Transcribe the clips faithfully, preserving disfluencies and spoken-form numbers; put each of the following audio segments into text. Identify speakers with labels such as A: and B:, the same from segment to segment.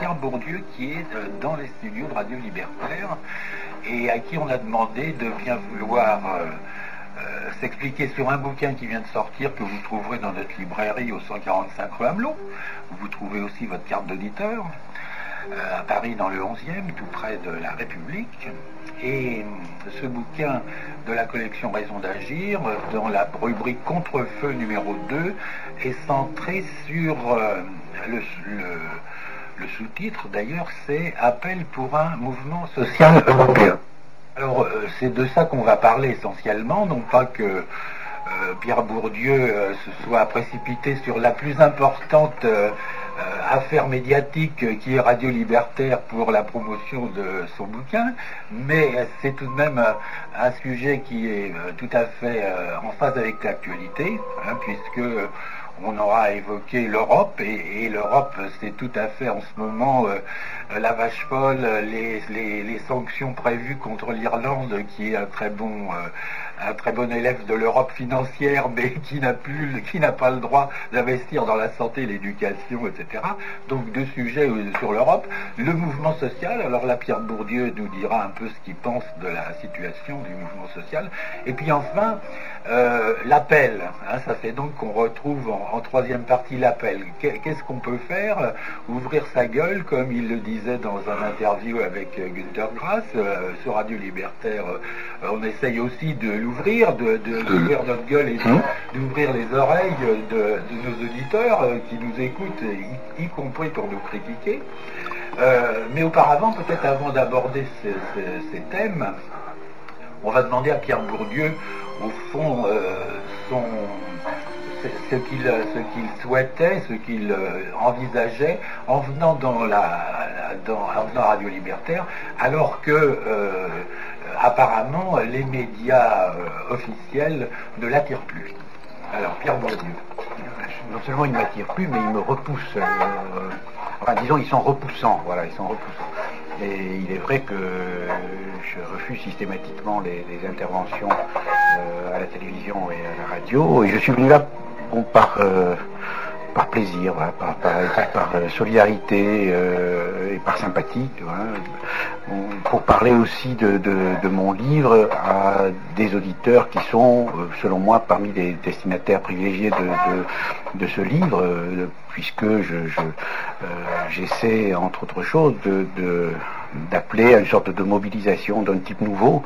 A: Pierre Bourdieu qui est euh, dans les studios de Radio Libertaire et à qui on a demandé de bien vouloir euh, euh, s'expliquer sur un bouquin qui vient de sortir que vous trouverez dans notre librairie au cent quarante-cinq rue Amelot. Vous trouvez aussi votre carte d'auditeur euh, à Paris dans le onzième, tout près de la République. Et ce bouquin de la collection Raison d'agir, dans la rubrique Contre-feu numéro deux, est centré sur euh, le, le, le sous-titre, d'ailleurs, c'est Appel pour un mouvement social européen. Alors, euh, c'est de ça qu'on va parler essentiellement, non pas que euh, Pierre Bourdieu euh, se soit précipité sur la plus importante euh, Euh, affaire médiatique euh, qui est Radio Libertaire pour la promotion de son bouquin, mais euh, c'est tout de même euh, un sujet qui est euh, tout à fait euh, en phase avec l'actualité, hein, puisque euh, on aura évoqué l'Europe, et, et l'Europe, c'est tout à fait en ce moment euh, la vache folle, les, les, les sanctions prévues contre l'Irlande, qui est un très bon, euh, un très bon élève de l'Europe financière, mais qui n'a plus, qui n'a pas le droit d'investir dans la santé, l'éducation, et cetera. Donc deux sujets sur l'Europe. Le mouvement social, alors là, Pierre Bourdieu nous dira un peu ce qu'il pense de la situation du mouvement social. Et puis enfin, euh, l'appel, hein, ça fait donc qu'on retrouve en, en troisième partie l'appel. Qu'est-ce qu'on peut faire? Ouvrir sa gueule, comme il le disait dans un interview avec euh, Günter Grass, euh, sur Radio Libertaire. Euh, on essaye aussi de l'ouvrir, de, de, d'ouvrir notre gueule et de, d'ouvrir les oreilles de, de nos auditeurs euh, qui nous écoutent, y, y compris pour nous critiquer. Euh, mais auparavant, peut-être avant d'aborder ces, ces, ces thèmes, on va demander à Pierre Bourdieu, au fond, euh, son, ce qu'il ce qu'il souhaitait, ce qu'il euh, envisageait en venant dans la dans, en venant à Radio Libertaire, alors que euh, apparemment les médias euh, officiels ne l'attirent plus. Alors Pierre Bourdieu.
B: Non seulement il ne m'attire plus, mais il me repousse. Euh, enfin, disons, ils sont repoussants. Voilà, ils sont repoussants. Et il est vrai que je refuse systématiquement les, les interventions euh, à la télévision et à la radio. Et je suis venu là bon, par, euh, par plaisir, voilà, par, par, par solidarité euh, et par sympathie, voilà, pour parler aussi de, de, de mon livre à des auditeurs qui sont, selon moi, parmi les destinataires privilégiés de, de, de ce livre, puisque je, je, euh, j'essaie, entre autres choses, de, de, d'appeler à une sorte de mobilisation d'un type nouveau,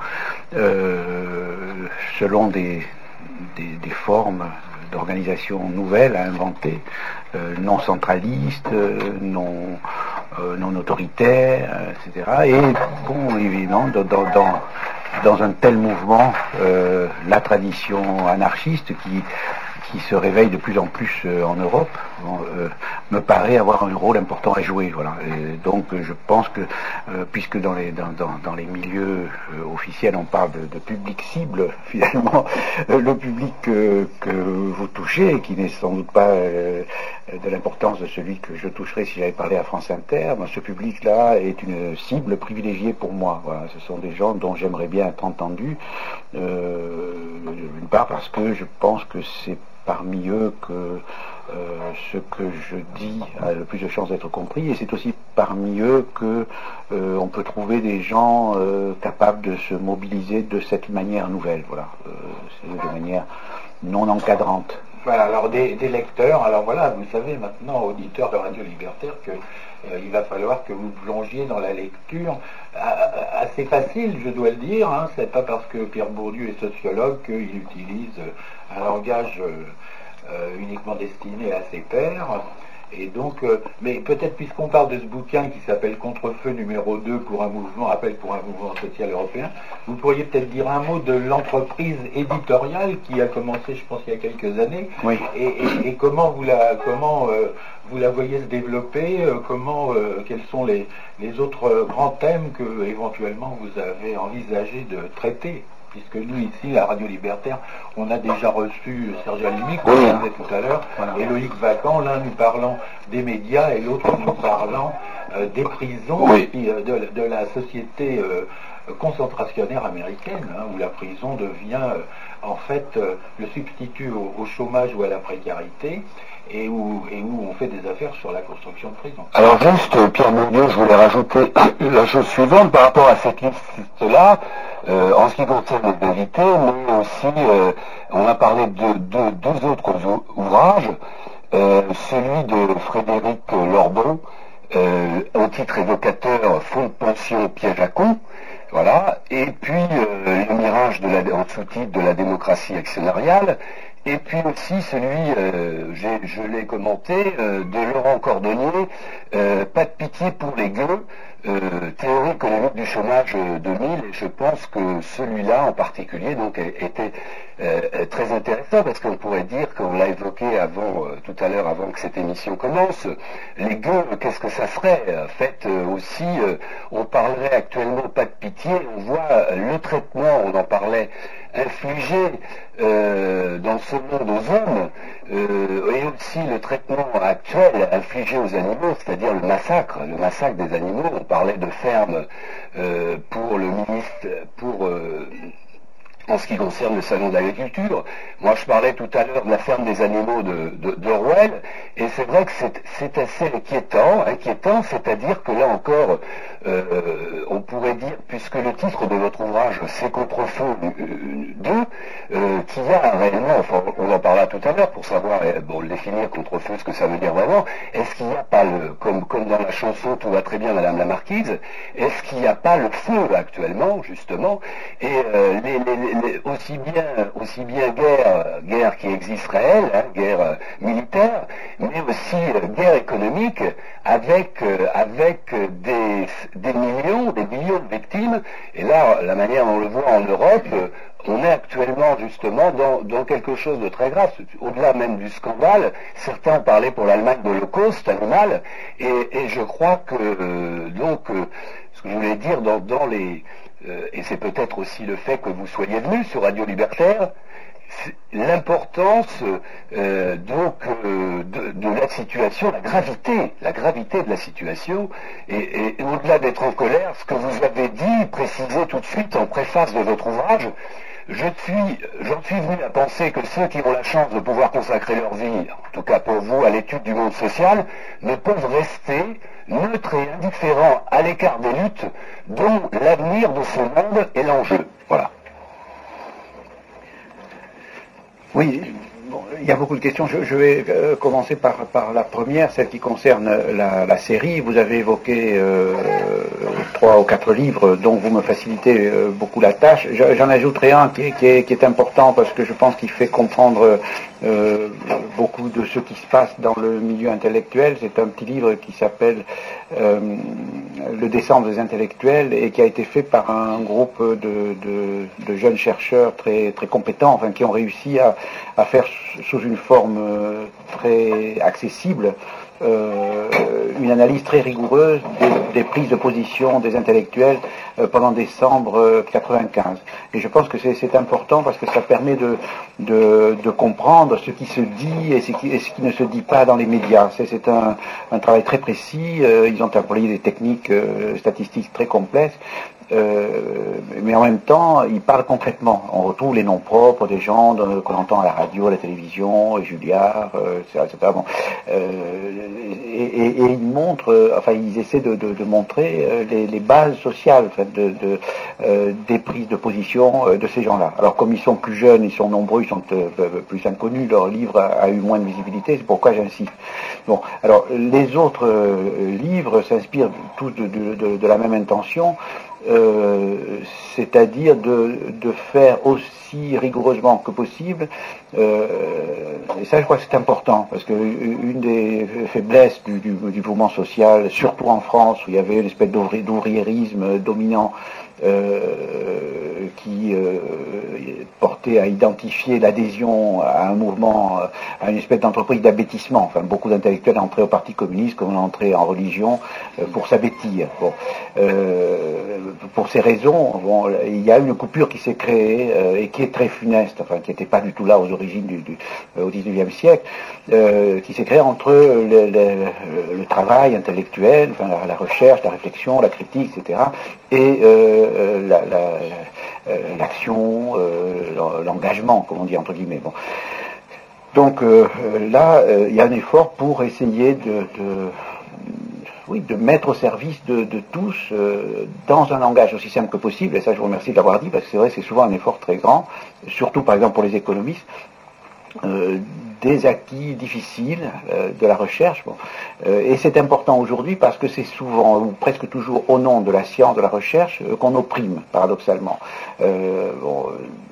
B: euh, selon des, des, des formes d'organisation nouvelle à inventer, euh, non centraliste, euh, non, euh, non autoritaire, euh, et cetera. Et bon, évidemment, dans, dans, dans un tel mouvement, euh, la tradition anarchiste qui, qui se réveille de plus en plus euh, en Europe, bon, euh, me paraît avoir un rôle important à jouer. Voilà. Et donc je pense que, euh, puisque dans les, dans, dans, dans les milieux euh, officiels on parle de, de public cible, finalement, euh, le public euh, que vous touchez, qui n'est sans doute pas euh, de l'importance de celui que je toucherais si j'avais parlé à France Inter, ben, ce public-là est une cible privilégiée pour moi. Voilà. Ce sont des gens dont j'aimerais bien être entendu, euh, d'une part parce que je pense que c'est parmi eux que euh, ce que je dis a le plus de chances d'être compris, et c'est aussi parmi eux que euh, on peut trouver des gens euh, capables de se mobiliser de cette manière nouvelle, voilà, euh, c'est de manière non encadrante.
A: Voilà, alors des, des lecteurs, alors voilà, vous savez maintenant, auditeurs de Radio Libertaire, que euh, il va falloir que vous plongiez dans la lecture, euh, assez facile, je dois le dire, hein, c'est pas parce que Pierre Bourdieu est sociologue qu'il utilise un langage euh, euh, uniquement destiné à ses pairs. Et donc, euh, mais peut-être puisqu'on parle de ce bouquin qui s'appelle Contre-feu numéro deux pour un mouvement, appel pour un mouvement social européen, vous pourriez peut-être dire un mot de l'entreprise éditoriale qui a commencé, je pense, il y a quelques années,
B: oui.
A: et, et, et comment vous la, comment euh, vous la voyez se développer, euh, comment, euh, quels sont les, les autres grands thèmes que éventuellement vous avez envisagé de traiter. Puisque nous, ici, à Radio Libertaire, on a déjà reçu Serge Alimi, comme je disais tout à l'heure, voilà. Et Loïc Vacan, l'un nous parlant des médias et l'autre nous parlant euh, des prisons,
B: oui.
A: et puis, euh, de, de la société euh, concentrationnaire américaine, hein, où la prison devient euh, en fait euh, le substitut au, au chômage ou à la précarité, et où, et où on fait des affaires sur la construction de prison.
C: Alors juste, Pierre Bourdieu, je voulais rajouter la chose suivante par rapport à cette liste-là, euh, en ce qui concerne les invités, mais aussi, euh, on a parlé de, de deux autres ouvrages, euh, celui de Frédéric Lordon, euh, un titre évocateur, Fonds de pension, piège à con, voilà, et puis euh, le mirage de la, en sous-titre de la démocratie actionnariale, et puis aussi celui, euh, je l'ai commenté, euh, de Laurent Cordonnier, euh, Pas de pitié pour les gueux, euh, théorie économique du chômage deux mille, et je pense que celui-là en particulier donc était euh, très intéressant, parce qu'on pourrait dire, qu'on l'a évoqué avant, euh, tout à l'heure, avant que cette émission commence, les gueux, qu'est-ce que ça serait? En fait, euh, aussi, euh, on parlerait actuellement pas de pitié, on voit euh, le traitement, on en parlait, infligé euh, dans ce monde aux hommes, euh, et aussi le traitement actuel infligé aux animaux, c'est-à-dire le massacre, le massacre des animaux. On parlait de ferme euh, pour le ministre, pour euh, en ce qui concerne le salon de l'agriculture. Moi, je parlais tout à l'heure de la ferme des animaux de, de, d'Orwell, et c'est vrai que c'est assez inquiétant, inquiétant, c'est-à-dire que là encore, euh, on pourrait dire, puisque le titre de votre ouvrage, c'est Contre-feu deux, euh, qu'il y a réellement, enfin, on en parlera tout à l'heure pour savoir, bon, le définir Contre-feu, ce que ça veut dire vraiment, est-ce qu'il n'y a pas, le, comme, comme dans la chanson Tout va très bien, Madame la Marquise, est-ce qu'il n'y a pas le feu actuellement, justement, et euh, les, les, les, aussi bien, aussi bien guerre, guerre qui existe réelle, hein, guerre euh, militaire, mais aussi euh, guerre économique, avec, euh, avec des, des millions, des millions de victimes, et là, la manière dont on le voit en Europe, euh, on est actuellement justement dans, dans quelque chose de très grave, au-delà même du scandale. Certains ont parlé pour l'Allemagne de l'Holocauste animal, et, et je crois que, euh, donc, euh, ce que je voulais dire dans, dans les... Euh, et c'est peut-être aussi le fait que vous soyez venu sur Radio Libertaire, l'importance euh, donc euh, de, de la situation, la gravité, la gravité de la situation, et, et, et au-delà d'être en colère, ce que vous avez dit, précisé tout de suite en préface de votre ouvrage, je suis, j'en suis venu à penser que ceux qui ont la chance de pouvoir consacrer leur vie, en tout cas pour vous, à l'étude du monde social, ne peuvent rester neutres et indifférents à l'écart des luttes dont l'avenir de ce monde est l'enjeu. Voilà.
B: Oui, bon, il y a beaucoup de questions. Je, je vais euh, commencer par, par la première, celle qui concerne la, la série. Vous avez évoqué euh, trois ou quatre livres dont vous me facilitez euh, beaucoup la tâche. J'en ajouterai un qui est, qui, est, qui est important parce que je pense qu'il fait comprendre euh, beaucoup de ce qui se passe dans le milieu intellectuel. C'est un petit livre qui s'appelle euh, Le décembre des intellectuels et qui a été fait par un groupe de, de, de jeunes chercheurs très, très compétents, enfin, qui ont réussi à, à faire sous une forme euh, très accessible euh, une analyse très rigoureuse des, des prises de position des intellectuels euh, pendant décembre euh, quatre-vingt-quinze. Et je pense que c'est important parce que ça permet de, de, de comprendre ce qui se dit et ce qui, et ce qui ne se dit pas dans les médias. C'est un, un travail très précis. Euh, ils ont employé des techniques euh, statistiques très complexes. Euh, mais en même temps, il parle concrètement. On retrouve les noms propres des gens de, qu'on entend à la radio, à la télévision, Julliard, euh, et cetera, et cetera. Bon. Euh, et, et, et ils montrent, euh, enfin, ils essaient de, de, de montrer euh, les, les bases sociales, en fait, de, de, euh, des prises de position euh, de ces gens-là. Alors, comme ils sont plus jeunes, ils sont nombreux, ils sont euh, plus inconnus, leur livre a, a eu moins de visibilité, c'est pourquoi j'insiste. Bon, alors, les autres euh, livres s'inspirent tous de, de, de, de la même intention. Euh, c'est-à-dire de, de faire aussi rigoureusement que possible, euh, et ça je crois que c'est important, parce que une des faiblesses du, du, du mouvement social, surtout en France, où il y avait une espèce d'ouvriérisme dominant, euh, qui euh, portait à identifier l'adhésion à un mouvement, à une espèce d'entreprise d'abêtissement. Enfin, beaucoup d'intellectuels entraient au Parti communiste comme on entrait en religion euh, pour s'abêtir. Bon, euh, pour ces raisons, bon, il y a une coupure qui s'est créée euh, et qui est très funeste, enfin qui n'était pas du tout là aux origines du, du au dix-neuvième siècle, euh, qui s'est créée entre le, le, le travail intellectuel, enfin, la, la recherche, la réflexion, la critique, et cetera, et euh, la, la, euh, l'action, euh, l'engagement, comme on dit entre guillemets. Bon. Donc euh, là, il euh, y a un effort pour essayer de, de oui, de mettre au service de, de tous, euh, dans un langage aussi simple que possible, et ça je vous remercie de l'avoir dit, parce que c'est vrai c'est souvent un effort très grand, surtout par exemple pour les économistes, euh, des acquis difficiles euh, de la recherche. Bon. Euh, et c'est important aujourd'hui parce que c'est souvent, ou presque toujours au nom de la science, de la recherche, euh, qu'on opprime, paradoxalement. Euh, bon,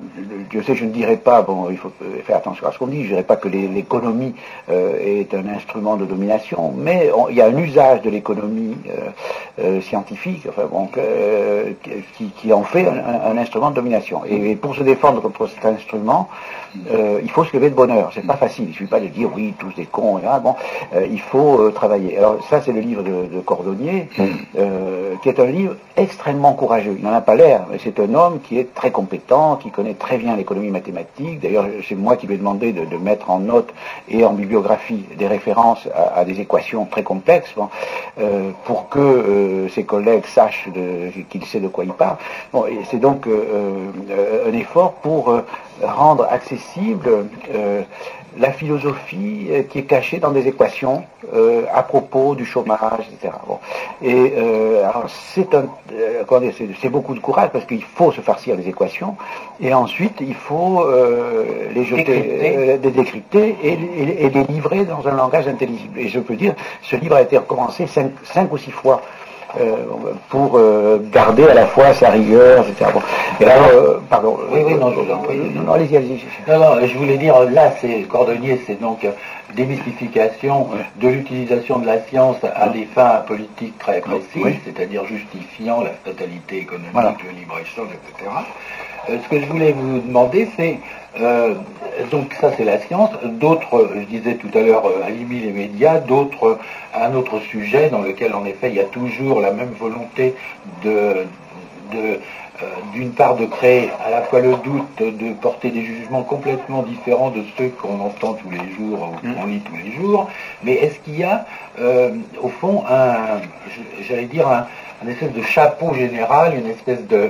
B: je sais, je ne dirais pas, bon, il faut faire attention à ce qu'on dit, je ne dirais pas que les, l'économie euh, est un instrument de domination, mais on, il y a un usage de l'économie euh, euh, scientifique, enfin, bon, euh, qui, qui en fait un, un instrument de domination. Et, et pour se défendre contre cet instrument, euh, il faut se lever de bonne heure. C'est pas facile. Il ne suffit pas de dire oui, tous des cons, et là, bon, euh, il faut euh, travailler. Alors ça, c'est le livre de, de Cordonnier, euh, qui est un livre extrêmement courageux. Il n'en a pas l'air, mais c'est un homme qui est très compétent, qui connaît très bien l'économie mathématique. D'ailleurs, c'est moi qui lui ai demandé de, de mettre en note et en bibliographie des références à, à des équations très complexes, bon, euh, pour que euh, ses collègues sachent de, qu'il sait de quoi il parle. Bon, et c'est donc euh, euh, un effort pour euh, rendre accessible euh, la philosophie euh, qui est cachée dans des équations euh, à propos du chômage, et cetera. Bon. Et euh, alors c'est un, euh, comment dire, c'est, c'est beaucoup de courage parce qu'il faut se farcir les équations et ensuite il faut euh, les jeter, décrypter, euh, les décrypter et, et, et les livrer dans un langage intelligible. Et je peux dire, ce livre a été recommencé cinq, cinq ou six fois. Euh, pour euh, garder à la fois sa rigueur, et cetera. Bon. Et alors, euh, pardon.
A: Oui, oui, non, je vous en prie.
B: Non, non, allez-y, allez-y.
A: Non, non, je voulais dire, là, c'est Cordonnier, c'est donc démystification de l'utilisation de la science à des fins politiques très précises, oui. C'est-à-dire justifiant la totalité économique, voilà. Le libre-échange, et cetera. Euh, ce que je voulais vous demander, c'est, euh, donc ça c'est la science, d'autres, je disais tout à l'heure, euh, Alimi les médias, d'autres, un autre sujet dans lequel en effet il y a toujours la même volonté de, de euh, d'une part de créer à la fois le doute, de porter des jugements complètement différents de ceux qu'on entend tous les jours ou qu'on lit tous les jours, mais est-ce qu'il y a euh, au fond un, j'allais dire un, un espèce de chapeau général, une espèce de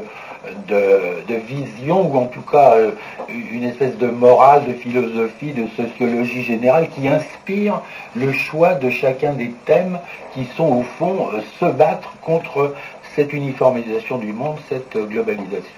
A: De, de vision, ou en tout cas euh, une espèce de morale, de philosophie, de sociologie générale qui inspire le choix de chacun des thèmes qui sont au fond euh, se battre contre cette uniformisation du monde, cette euh, globalisation.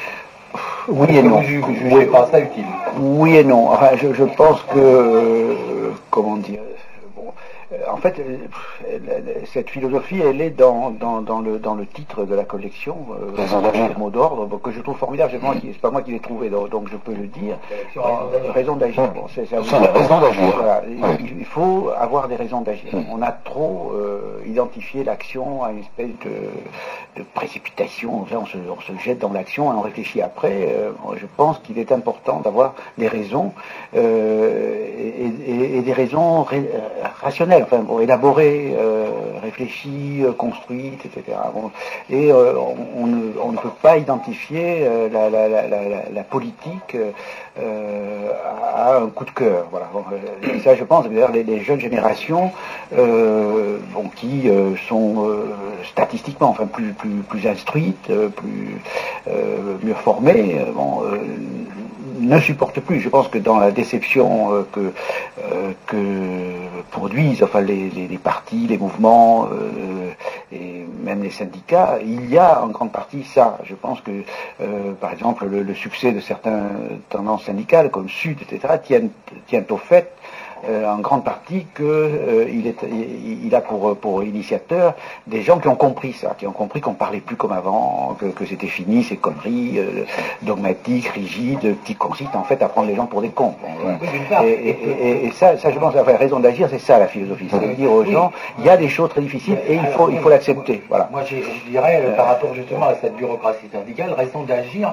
B: Oui et non.
A: Vous ne jugez pas ça utile?
B: Oui et non. Enfin, je, je pense que, euh, comment dire, en fait, cette philosophie, elle est dans, dans, dans, le, dans le titre de la collection, euh, Raison d'agir, mot d'ordre, que je trouve formidable. C'est, moi qui, c'est pas moi qui l'ai trouvé, donc je peux le dire. Euh, raison d'agir. Bon, c'est, ça,
C: c'est la raison d'agir.
B: Voilà,
C: oui.
B: il, il faut avoir des raisons d'agir. Mmh. On a trop euh, identifié l'action à une espèce de, de précipitation. On se, on se jette dans l'action et on réfléchit après. Euh, je pense qu'il est important d'avoir des raisons euh, et, et, et des raisons ré, rationnelles. Enfin, bon, élaborée, euh, réfléchie, euh, construite, et cetera. Bon, et euh, on, on, ne, on ne peut pas identifier euh, la, la, la, la, la politique euh, à un coup de cœur. Voilà. Bon, euh, ça, je pense, d'ailleurs, les, les jeunes générations, euh, bon, qui euh, sont euh, statistiquement, enfin, plus, plus, plus instruites, plus euh, mieux formées, euh, bon. Euh, ne supporte plus. Je pense que dans la déception euh, que, euh, que produisent enfin, les, les, les partis, les mouvements euh, et même les syndicats, il y a en grande partie ça. Je pense que, euh, par exemple, le, le succès de certaines tendances syndicales comme Sud, et cetera, tiennent, tiennent au fait Euh, en grande partie qu'il euh, il, il a pour, pour initiateur des gens qui ont compris ça, qui ont compris qu'on parlait plus comme avant, que, que c'était fini ces conneries euh, dogmatiques, rigides, qui consistent en fait à prendre les gens pour des cons. Bon, voilà. et, et, et, et ça, ça, je pense, enfin, raison d'agir, c'est ça la philosophie, c'est de dire aux gens, il y a des choses très difficiles et il faut, il faut l'accepter. Voilà.
A: Moi, je dirais, euh, par rapport justement à cette bureaucratie syndicale, raison d'agir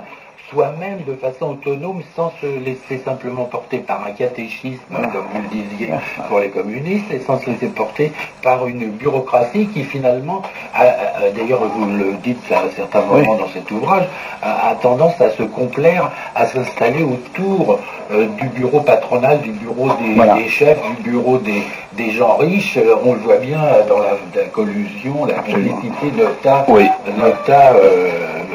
A: soi-même de façon autonome sans se laisser simplement porter par un catéchisme, comme vous le disiez pour les communistes, et sans se laisser porter par une bureaucratie qui finalement, a, a, d'ailleurs vous le dites à certains moments oui. dans cet ouvrage, a, a tendance à se complaire, à s'installer autour euh, du bureau patronal, du bureau des, voilà. des chefs, du bureau des, des gens riches. On le voit bien dans la, la collusion, la complicité nota, oui. nota euh,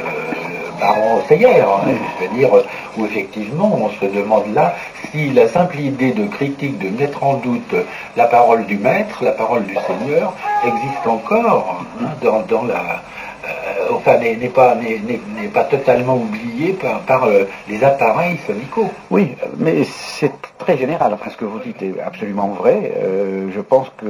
A: Baron Seyer, hein, oui. c'est-à-dire où effectivement on se demande là si la simple idée de critique, de mettre en doute la parole du maître, la parole du Seigneur, existe encore hein, dans, dans la... Euh, enfin, n'est, n'est, pas, n'est, n'est pas totalement oublié par, par euh, les appareils syndicaux.
B: Oui, mais c'est très général. Enfin, ce que vous dites est absolument vrai. Euh, je pense que,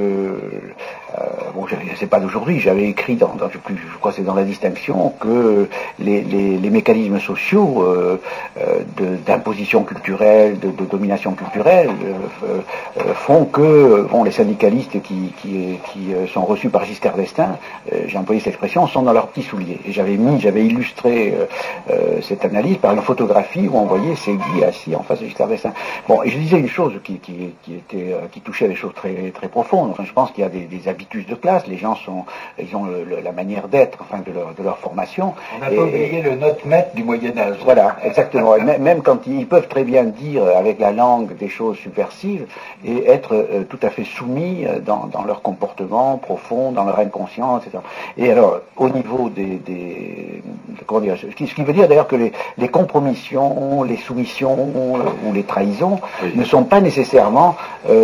B: euh, bon, je ne sais pas d'aujourd'hui, j'avais écrit, dans, dans, je, je crois que c'est dans la distinction, que les, les, les mécanismes sociaux euh, de, d'imposition culturelle, de, de domination culturelle, euh, euh, font que bon, les syndicalistes qui, qui, qui sont reçus par Giscard d'Estaing, euh, j'ai employé cette expression, sont dans leur petits souliers. Et j'avais mis, j'avais illustré euh, euh, cette analyse par une photographie où on voyait Ségui assis en face de Giscard d'Estaing. Bon, et je disais une chose qui, qui, qui était, euh, qui touchait à des choses très, très profondes. Enfin, je pense qu'il y a des, des habitudes de classe. Les gens sont, ils ont le, le, la manière d'être, enfin, de leur, de leur formation.
A: On n'a pas oublié le note-maître du Moyen Âge.
B: Voilà, exactement. Et même quand ils, ils peuvent très bien dire avec la langue des choses subversives et être euh, tout à fait soumis dans, dans leur comportement profond, dans leur inconscient, et cetera. Et alors, au niveau des, des comment dire, ce qui, ce qui veut dire d'ailleurs que les, les compromissions, les soumissions euh, ou les trahisons oui. ne sont pas nécessairement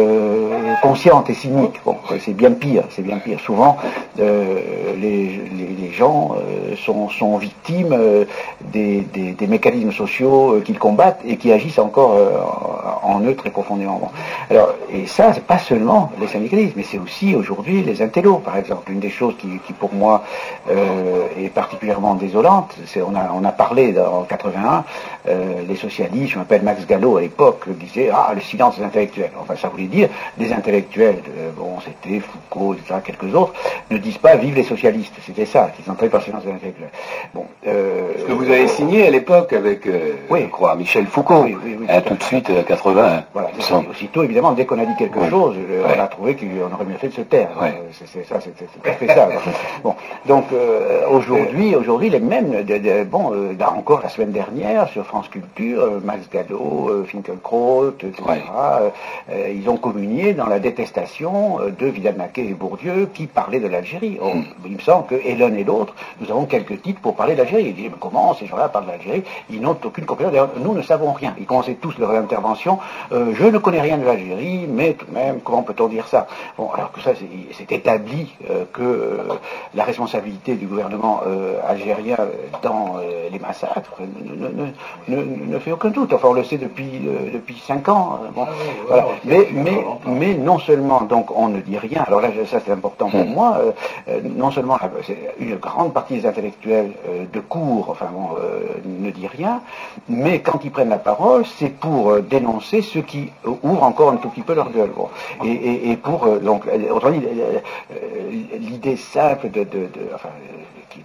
B: euh, conscientes et cyniques. Bon, c'est bien pire, c'est bien pire. Souvent, euh, les, les, les gens euh, sont, sont victimes euh, des, des, des mécanismes sociaux euh, qu'ils combattent et qui agissent encore euh, en eux très profondément. Bon. Alors, et ça, c'est pas seulement les syndicalistes, mais c'est aussi aujourd'hui les intellos, par exemple. Une des choses qui, qui pour moi euh, est particulièrement désolante, c'est on a on a parlé en quatre-vingt-un, euh, les socialistes, je m'appelle Max Gallo à l'époque, disaient ah le silence des intellectuels. Enfin ça voulait dire des intellectuels, euh, bon c'était Foucault, et cetera, quelques autres, ne disent pas vive les socialistes. C'était ça, qu'ils entraient par le silence des intellectuels. Bon. Euh,
C: Ce que vous avez signé à l'époque avec, euh,
B: oui.
C: je crois, Michel Foucault, oui, oui, oui, hein, tout, tout de suite à quatre-vingt.
B: Voilà. Aussitôt évidemment dès qu'on a dit quelque oui. chose, ouais. on a trouvé qu'on aurait mieux fait de se taire.
C: Ouais.
B: C'est, c'est ça, c'est, c'est tout à fait ça. Bon, donc euh, aujourd'hui, aujourd'hui les mêmes, de, de, bon, euh, là encore la semaine dernière sur France Culture, euh, Max Gallo, euh, Finkielkraut, et cetera. Ouais. Euh, ils ont communié dans la détestation euh, de Vidal-Naquet et Bourdieu qui parlaient de l'Algérie. Oh, mm. Il me semble que et l'un et l'autre, nous avons quelques titres pour parler de l'Algérie. Ils disent mais comment ces gens-là parlent de l'Algérie? Ils n'ont aucune compétence. D'ailleurs, nous ne savons rien. Ils commençaient tous leur intervention. Euh, je ne connais rien de l'Algérie, mais tout de même, comment peut-on dire ça? Bon, alors que ça, c'est, c'est établi euh, que euh, la responsabilité du gouvernement euh, algérien dans euh, les massacres ne, ne, ne, ne fait aucun doute. Enfin, on le sait depuis euh, depuis cinq ans. Bon, ah oui, voilà. Ouais, mais mais mais non seulement donc on ne dit rien. Alors là, ça c'est important pour mmh. moi. Euh, non seulement c'est une grande partie des intellectuels euh, de cour, enfin bon, euh, ne dit rien, mais quand ils prennent la parole, c'est pour euh, dénoncer ceux qui euh, ouvrent encore un tout petit peu leur gueule. Bon. Et, et, et pour euh, donc autrement dit, l'idée simple de, de, de enfin, qui,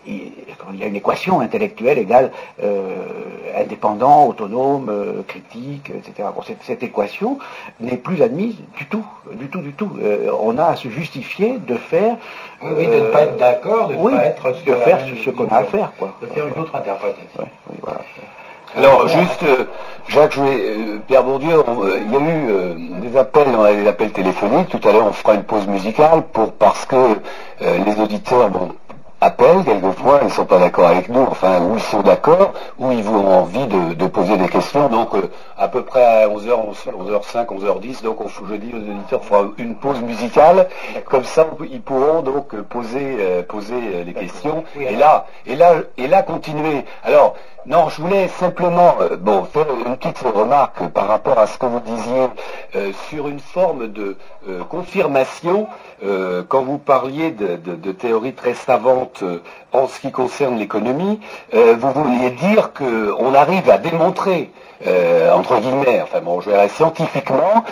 B: il y a une équation intellectuelle égale euh, indépendant, autonome, euh, critique, et cetera. Bon, cette, cette équation n'est plus admise du tout, du tout, du tout. Euh, on a à se justifier de faire...
A: Oui, oui, de ne pas être d'accord, de ne
B: oui,
A: pas être...
B: Ce de faire ce, ce qu'on a à faire, quoi.
A: De faire une autre interprétation.
B: Ouais, oui, voilà.
C: Alors, juste, euh, Jacques, je voulais, euh, Pierre Bourdieu, on, euh, il y a eu euh, des appels, on a des appels téléphoniques. Tout à l'heure, on fera une pause musicale pour parce que euh, les auditeurs, bon, appellent quelquefois, ils ne sont pas d'accord avec nous, enfin, ou ils sont d'accord, ou ils ont envie de, de poser des questions. Donc, euh, à peu près à onze heures, onze heures cinq, onze heures dix, donc on, je dis aux auditeurs, on fera une pause musicale. Comme ça, on, ils pourront donc poser, euh, poser les questions. Et là, et là, et là, continuer. Alors, non, je voulais simplement euh, bon, faire une petite remarque par rapport à ce que vous disiez euh, sur une forme de euh, confirmation euh, quand vous parliez de, de, de théories très savantes précédente euh, en ce qui concerne l'économie, euh, vous vouliez dire qu'on arrive à démontrer, euh, entre guillemets, enfin bon, je dirais scientifiquement,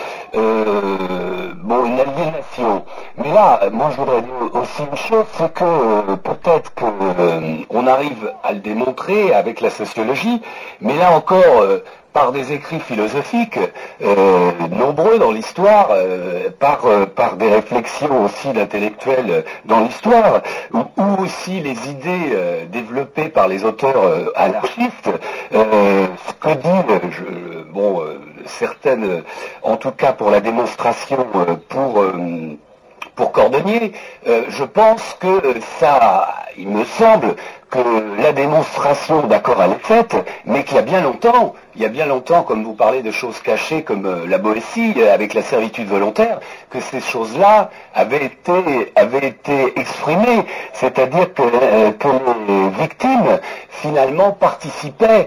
C: euh, bon, une aliénation. Mais là, moi je voudrais dire aussi une chose, c'est que euh, peut-être qu'on arrive à le démontrer avec la sociologie, mais là encore, euh, par des écrits philosophiques euh, nombreux dans l'histoire, euh, par, euh, par des réflexions aussi d'intellectuels dans l'histoire, ou, ou aussi les idées euh, développées par les auteurs euh, anarchistes, euh, ce que dit, je, bon, euh, certaines, en tout cas pour la démonstration, euh, pour... Euh, pour Cordonnier, euh, je pense que ça, il me semble que la démonstration, d'accord, elle est faite, mais qu'il y a bien longtemps, il y a bien longtemps, comme vous parlez de choses cachées comme euh, la Boétie, euh, avec la servitude volontaire, que ces choses-là avaient été, avaient été exprimées, c'est-à-dire que, euh, que les victimes, finalement, participaient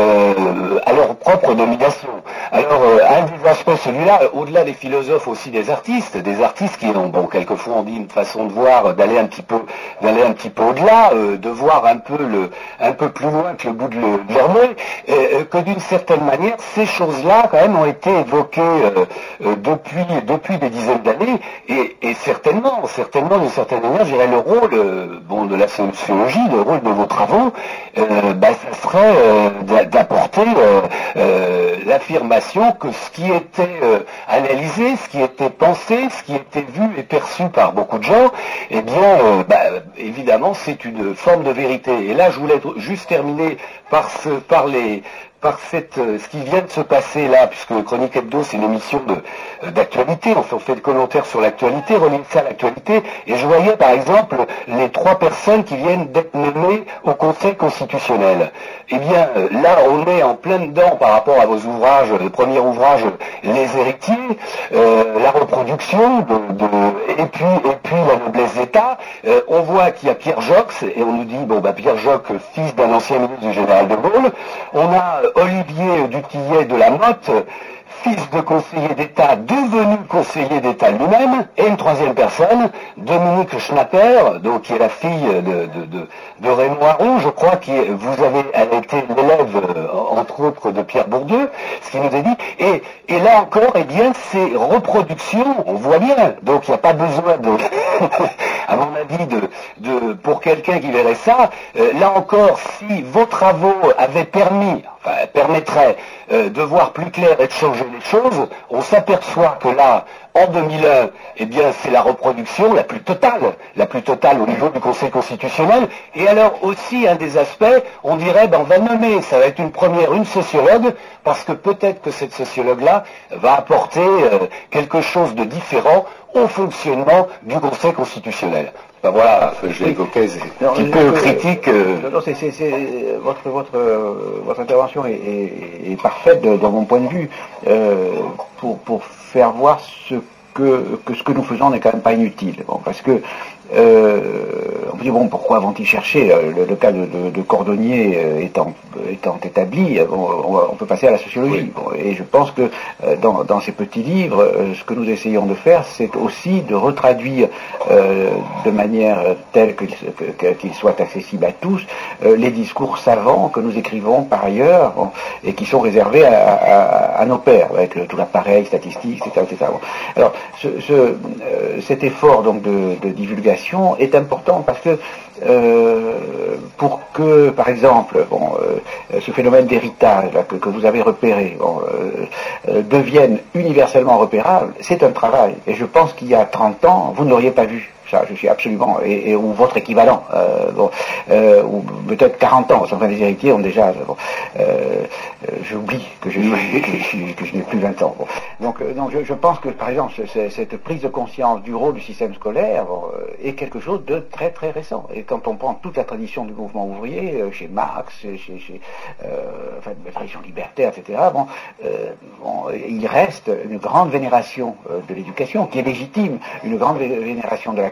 C: euh, à leur propre domination. Alors, euh, un des aspects, celui-là, au-delà des philosophes, aussi des artistes, des artistes qui ont, bon, quelquefois on dit une façon de voir, d'aller un petit peu, d'aller un petit peu au-delà, euh, de voir un peu le, un peu plus loin que le bout de, le, de leur nez, euh, que d'une certaine manière, ces choses-là, quand même, ont été évoquées euh, euh, depuis, depuis des dizaines d'années, et, et certainement, certainement, d'une certaine manière, je dirais le rôle, euh, bon, de la sociologie, le rôle de vos travaux, euh, bah, ça serait euh, d'apporter euh, euh, l'affirmation que ce qui était euh, analysé, ce qui était pensé, ce qui était vu et perçu par beaucoup de gens, eh bien, euh, bah, évidemment, c'est une forme de vérité. Et là, je voulais juste terminer par, ce, par les... par cette, ce qui vient de se passer là, puisque Chronique Hebdo, c'est une émission de, d'actualité, enfin, on fait des commentaires sur l'actualité, relier ça à l'actualité, et je voyais par exemple les trois personnes qui viennent d'être nommées au Conseil constitutionnel. Eh bien, là, on est en plein dedans par rapport à vos ouvrages, le premier ouvrage, Les héritiers, euh, la reproduction, de, de, et, puis, et puis la noblesse d'État. Euh, on voit qu'il y a Pierre Joxe, et on nous dit, bon, bah, Pierre Joxe, fils d'un ancien ministre du général de Gaulle. On a Olivier Dutillet de la Motte, fils de conseiller d'État, devenu conseiller d'État lui-même, et une troisième personne, Dominique Schnapper, donc qui est la fille de, de, de, de Raymond Aron, je crois que vous avez, elle a été l'élève, entre autres, de Pierre Bourdieu, ce qui nous est dit, et, et là encore, eh bien, c'est reproduction, on voit bien, donc il n'y a pas besoin de, à mon avis, de, de, pour quelqu'un qui verrait ça, euh, là encore, si vos travaux avaient permis, enfin, permettraient euh, de voir plus clair et de changer les choses, on s'aperçoit que là, en deux mille un, eh bien, c'est la reproduction la plus totale, la plus totale au niveau du Conseil constitutionnel. Et alors aussi, un des aspects, on dirait, ben, on va nommer, ça va être une première, une sociologue, parce que peut-être que cette sociologue-là va apporter euh, quelque chose de différent au fonctionnement du Conseil constitutionnel. Ben voilà, j'ai oui. évoqué un petit peu critique. Euh...
B: Non, non, c'est, c'est, c'est, votre, votre, euh, votre intervention est, est, est parfaite de, dans mon point de vue euh, pour, pour faire voir ce que, que ce que nous faisons n'est quand même pas inutile. Bon, parce que Euh, on peut dire, bon, pourquoi vont-ils chercher le, le cas de, de, de Cordonnier euh, étant, étant établi, on, on, on peut passer à la sociologie. Oui. Bon, et je pense que euh, dans, dans ces petits livres, euh, ce que nous essayons de faire, c'est aussi de retraduire euh, de manière telle que, que, qu'il soit accessible à tous euh, les discours savants que nous écrivons par ailleurs, bon, et qui sont réservés à, à, à nos pairs, avec le, tout l'appareil statistique, et cetera, et cetera. Bon. Alors, ce, ce, euh, cet effort donc de, de divulgation est important parce que euh, pour que, par exemple, bon, euh, ce phénomène d'héritage là, que, que vous avez repéré bon, euh, euh, devienne universellement repérable, c'est un travail. Et je pense qu'il y a trente ans, vous ne l'auriez pas vu. Ça, je suis absolument, et, et ou votre équivalent, euh, bon, euh, ou peut-être quarante ans, enfin les héritiers ont déjà, bon, euh, euh, j'oublie que je, que, je, que je n'ai plus vingt ans. Bon. Donc, euh, donc je, je pense que, par exemple, c- cette prise de conscience du rôle du système scolaire bon, euh, est quelque chose de très très récent. Et quand on prend toute la tradition du mouvement ouvrier, euh, chez Marx, chez, chez euh, enfin, la tradition libertaire, et cetera, bon, euh, bon, il reste une grande vénération euh, de l'éducation, qui est légitime, une grande vénération de la culture,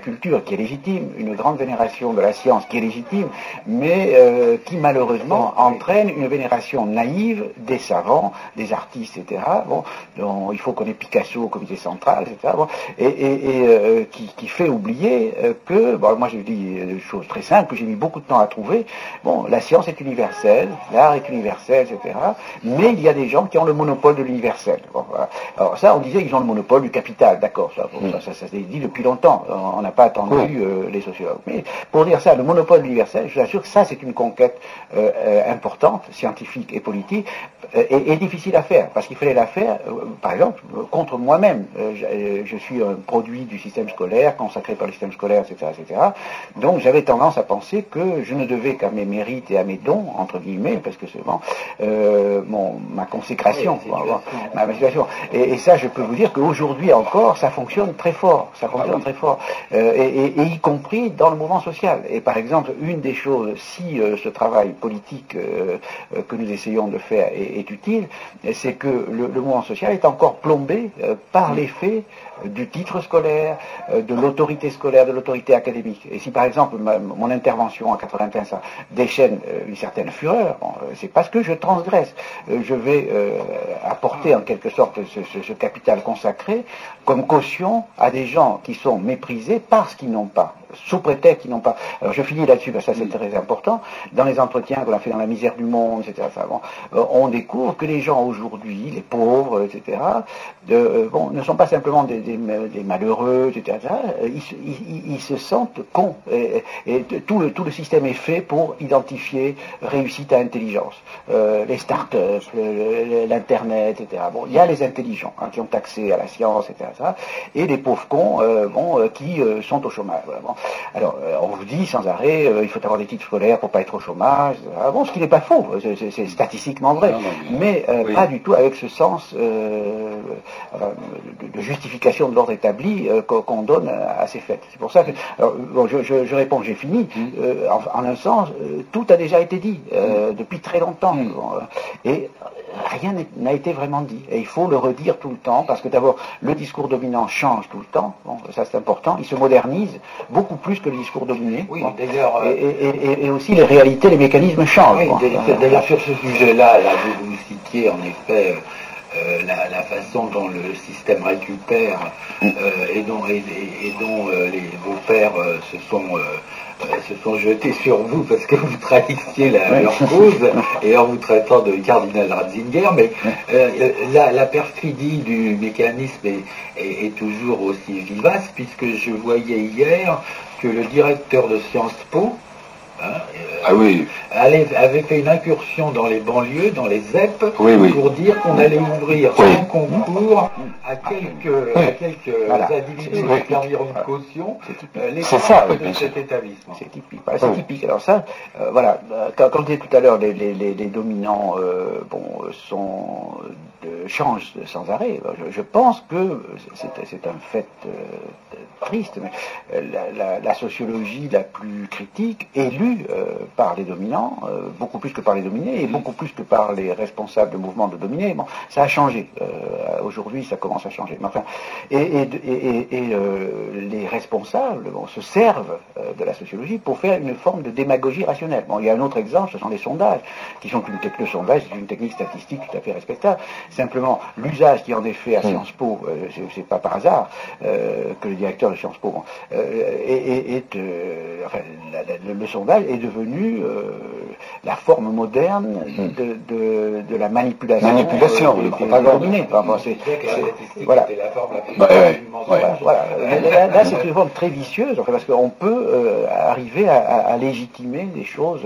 B: culture qui est légitime, une grande vénération de la science qui est légitime, mais euh, qui malheureusement entraîne une vénération naïve des savants, des artistes, et cetera. Bon, dont il faut qu'on ait Picasso au comité central, et cetera. Bon, et, et, et euh, qui, qui fait oublier euh, que, bon, moi je dis des choses très simples que j'ai mis beaucoup de temps à trouver. Bon, la science est universelle, l'art est universel, et cetera. Mais il y a des gens qui ont le monopole de l'universel. Bon, voilà. Alors ça, on disait qu'ils ont le monopole du capital, d'accord, ça, bon, ça, ça, ça s'est dit depuis longtemps, on n'a pas attendu oui. euh, les sociologues. Mais pour dire ça, le monopole universel, je vous assure que ça c'est une conquête euh, euh, importante, scientifique et politique, euh, et, et difficile à faire, parce qu'il fallait la faire, euh, par exemple, contre moi-même. Euh, je, je suis un produit du système scolaire, consacré par le système scolaire, et cetera, et cetera. Donc j'avais tendance à penser que je ne devais qu'à mes mérites et à mes dons, entre guillemets, parce que c'est bon, euh, mon, ma consécration, oui, bon, ma, ma situation. Et, et ça, je peux vous dire qu'aujourd'hui encore, ça fonctionne très fort, ça fonctionne ah oui. très fort, euh, et, et, et y compris dans le mouvement social. Et par exemple, une des choses, si euh, ce travail politique euh, euh, que nous essayons de faire est, est utile, c'est que le, le mouvement social est encore plombé euh, par l'effet du titre scolaire, euh, de l'autorité scolaire, de l'autorité académique. Et si par exemple ma, mon intervention en quatre-vingt-quinze déchaîne euh, une certaine fureur, bon, euh, c'est parce que je transgresse. Euh, je vais euh, apporter en quelque sorte ce, ce, ce capital consacré comme caution à des gens qui sont méprisés parce qu'ils n'ont pas, sous prétexte qu'ils n'ont pas. Alors je finis là-dessus, parce que ça c'est très important. Dans les entretiens qu'on a fait dans La misère du monde, et cetera, enfin, bon, euh, on découvre que les gens aujourd'hui, les pauvres, et cetera, de, euh, bon, ne sont pas simplement des, des, des malheureux, et cetera. Ils, ils, ils se sentent cons. Et, et tout, le, tout le système est fait pour identifier réussite à intelligence. Euh, les start-up, l'internet, et cetera. Bon, il y a les intelligents hein, qui ont accès à la science, et cetera. Et les pauvres cons, euh, bon, euh, qui euh, sont au chômage. Voilà, bon. Alors, euh, on vous dit sans arrêt, euh, il faut avoir des titres scolaires pour pas être au chômage, et cetera. Bon, ce qui n'est pas faux, c'est, c'est statistiquement vrai, non, non, mais, mais euh, oui. pas du tout avec ce sens euh, euh, de, de justification de l'ordre établi euh, qu'on donne à ces faits. C'est pour ça que, alors, bon, je, je, je réponds, j'ai fini. Mm. Euh, en, en un sens, euh, tout a déjà été dit euh, mm. depuis très longtemps, mm. bon, euh, et rien n'a été vraiment dit. Et il faut le redire tout le temps, parce que d'abord, le discours dominant change tout le temps, bon, ça c'est important, il se modernise beaucoup plus que le discours dominé.
A: Oui,
B: bon,
A: d'ailleurs...
B: Euh, et, et, et aussi les réalités, les mécanismes changent.
A: Oui,
B: bon,
A: d'ailleurs, sur ce sujet-là, là, vous, vous citiez en effet... Euh, la, la façon dont le système récupère euh, et dont, et, et dont euh, les, vos pères euh, se sont euh, euh, se sont jetés sur vous parce que vous trahissiez la, oui. leur cause et en vous traitant de cardinal Ratzinger, mais euh, la, la perfidie du mécanisme est, est, est toujours aussi vivace, puisque je voyais hier que le directeur de Sciences Po Hein, euh,
C: ah oui.
A: allait, avait fait une incursion dans les banlieues, dans les Z E P,
C: oui, oui.
A: pour dire qu'on allait ouvrir oui. un concours à quelques,
C: oui.
A: à quelques
B: voilà.
A: individus qui serviront de caution
C: euh, les ça,
A: de cet établissement.
B: C'est typique. Voilà, c'est oui. typique. Alors ça, euh, voilà, quand, quand je disais tout à l'heure, les, les, les, les dominants euh, bon, sont, de, changent sans arrêt. Je, je pense que c'est, c'est un fait euh, triste, mais la, la, la sociologie la plus critique est lue Euh, par les dominants, euh, beaucoup plus que par les dominés, et beaucoup plus que par les responsables de mouvements de dominés. Bon, ça a changé. Euh, aujourd'hui, ça commence à changer. Mais enfin, et, et, et, et euh, les responsables bon, se servent euh, de la sociologie pour faire une forme de démagogie rationnelle. Bon, il y a un autre exemple, ce sont les sondages, qui sont une technique, le sondage, c'est une technique statistique tout à fait respectable. Simplement, l'usage qui en est fait à Sciences Po, euh, c'est, c'est pas par hasard euh, que le directeur de Sciences Po bon, euh, est, est euh, enfin, la, la, le, le sondage est devenu euh, la forme moderne de, de, de la manipulation.
C: Manipulation,
B: euh,
C: de
B: propagande. Enfin, c'est, c'est, voilà. La forme la plus bah, ouais, voilà, voilà. Là, là, c'est une forme très vicieuse, enfin, parce qu'on peut euh, arriver à, à, à légitimer des choses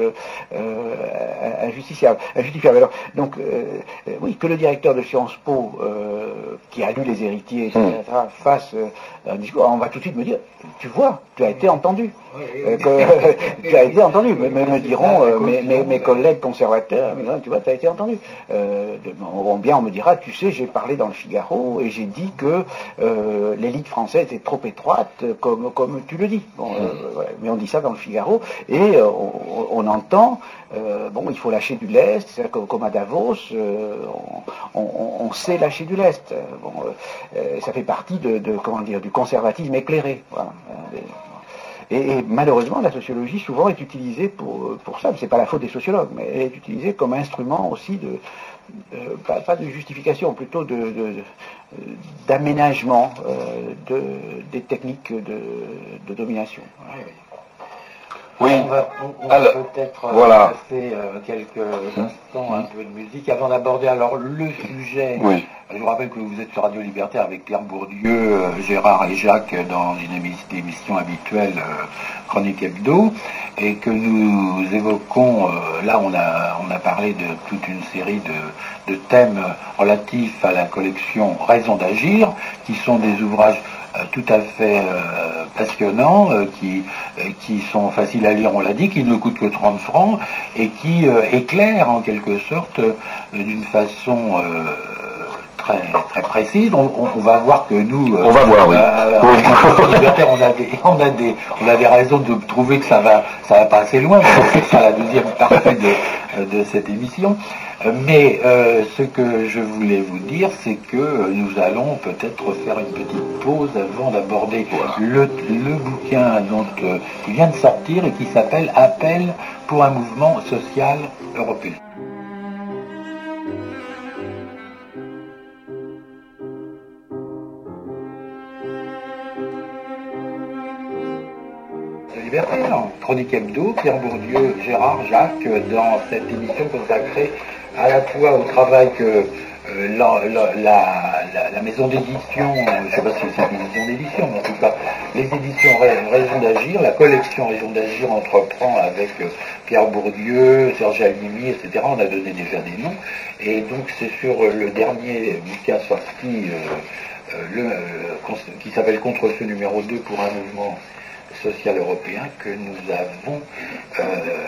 B: euh, injustifiables. injustifiables. Alors, donc, euh, oui, que le directeur de Sciences Po, euh, qui a lu les héritiers, et cetera, mm. fasse euh, un discours, on va tout de suite me dire, tu vois, tu as été entendu. Oui, oui, oui. Que, tu as été entendu, me, me diront euh, mes, mes, mes collègues conservateurs, mais, tu vois, tu as été entendu. Euh, de, bon, bien on me dira, tu sais, j'ai parlé dans le Figaro et j'ai dit que euh, les l'élite française est trop étroite, comme, comme tu le dis. Bon, euh, ouais, mais on dit ça dans le Figaro, et euh, on, on entend, euh, bon, il faut lâcher du lest, c'est comme, comme à Davos, euh, on, on, on sait lâcher du lest. Bon, euh, ça fait partie de, de, comment dire, du conservatisme éclairé. Voilà. Et, et malheureusement, la sociologie souvent est utilisée pour, pour ça. C'est pas la faute des sociologues, mais elle est utilisée comme instrument aussi de, euh, pas, pas de justification, plutôt de, de, d'aménagement euh, de, des techniques de, de domination.
C: Oui,
A: on va, on, on
C: alors,
A: peut peut-être
C: voilà.
A: passer euh, quelques instants un peu de musique avant d'aborder alors le sujet.
C: Oui.
A: Je vous rappelle que vous êtes sur Radio Libertaire avec Pierre Bourdieu, euh, Gérard et Jacques dans une émission, émission habituelle euh, Chronique Hebdo, et que nous évoquons, euh, là on a, on a parlé de toute une série de, de thèmes relatifs à la collection Raison d'agir, qui sont des ouvrages euh, tout à fait euh, passionnants, euh, qui, euh, qui sont faciles à lire, on l'a dit, qui ne coûtent que trente francs, et qui euh, éclairent en quelque sorte euh, d'une façon... Euh, Très, très précise. On, on, on va voir que nous,
C: on va voir, oui.
A: Euh,
C: oui.
A: on a des, on a des, on a des raisons de trouver que ça va, ça va pas assez loin. C'est ça la deuxième partie de, de cette émission. Mais euh, ce que je voulais vous dire, c'est que nous allons peut-être faire une petite pause avant d'aborder voilà. le, le bouquin dont, euh, qui vient de sortir et qui s'appelle Appel pour un mouvement social européen. Libertaire, Chronique Hebdo, Pierre Bourdieu, Gérard, Jacques, dans cette émission consacrée à la fois au travail que euh, la, la, la, la maison d'édition, je ne sais pas si c'est une maison d'édition, mais en tout cas, les éditions Raison d'agir, la collection Raison d'agir entreprend avec euh, Pierre Bourdieu, Serge Halimi, et cetera. On a donné déjà des noms, et donc c'est sur le dernier bouquin sorti, euh, euh, le, euh, qui s'appelle Contre-feu numéro deux pour un mouvement social européen que nous avons euh,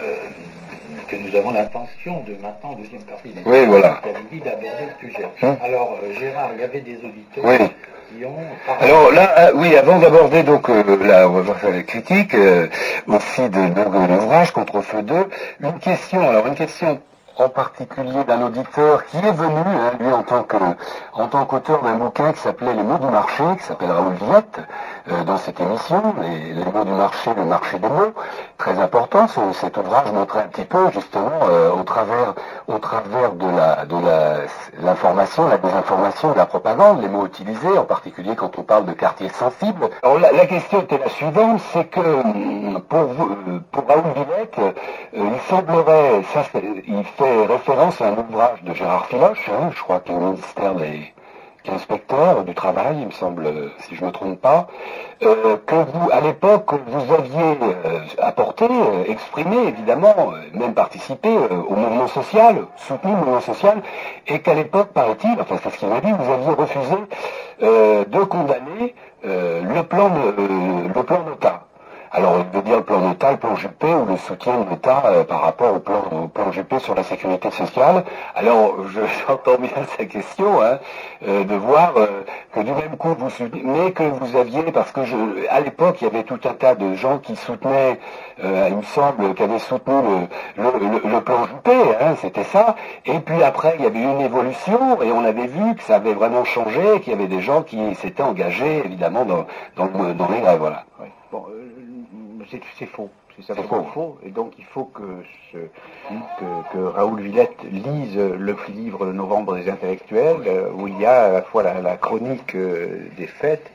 A: que nous avons l'intention de maintenant en deuxième partie des
C: oui, voilà.
A: d'aborder le sujet.
C: Hum.
A: Alors euh, Gérard, il y avait des auditeurs
C: oui.
A: qui ont
C: alors là, euh, oui, avant d'aborder donc euh, là, on va voir ça les critiques euh, aussi de, de, de l'ouvrage Contre-feu deux, une question, alors une question en particulier d'un auditeur qui est venu, hein, lui, en tant que, en tant qu'auteur d'un bouquin qui s'appelait Les mots du marché, qui s'appelle Raoul Villette, euh, dans cette émission, les, les mots du marché, le marché des mots, très important. Ce, cet ouvrage montrait un petit peu, justement, euh, au travers, au travers de la, de la, l'information, la désinformation, de la propagande, les mots utilisés, en particulier quand on parle de quartiers sensibles. Alors la, la question était la suivante, c'est que pour, pour Raoul Villette, euh, il semblerait, ça, il fait référence à un ouvrage de Gérard Filoche, hein, je crois qu'il est au ministère des inspecteurs du travail, il me semble, si je ne me trompe pas, euh, que vous, à l'époque, vous aviez euh, apporté, euh, exprimé, évidemment, euh, même participé euh, au mouvement social, soutenu le mouvement social, et qu'à l'époque, paraît-il, enfin c'est ce qu'il m'a dit, vous aviez refusé euh, de condamner euh, le plan, euh, le plan Nota. Alors, il veut dire le plan Nota, le plan Juppé, ou le soutien de l'État euh, par rapport au plan, au plan Juppé sur la sécurité sociale. Alors, je, j'entends bien sa question, hein, euh, de voir euh, que du même coup, vous soutenez, mais que vous aviez, parce que je, à l'époque, il y avait tout un tas de gens qui soutenaient, euh, il me semble, qui avaient soutenu le, le, le, le plan Juppé, hein, c'était ça. Et puis après, il y avait eu une évolution, et on avait vu que ça avait vraiment changé, qu'il y avait des gens qui s'étaient engagés, évidemment, dans, dans, le, dans les grèves, voilà.
B: Oui. Bon, euh, c'est, c'est faux, c'est simplement faux. Et donc il faut que, ce, que, que Raoul Villette lise le livre Novembre des intellectuels, euh, où il y a à la fois la, la chronique euh, des fêtes.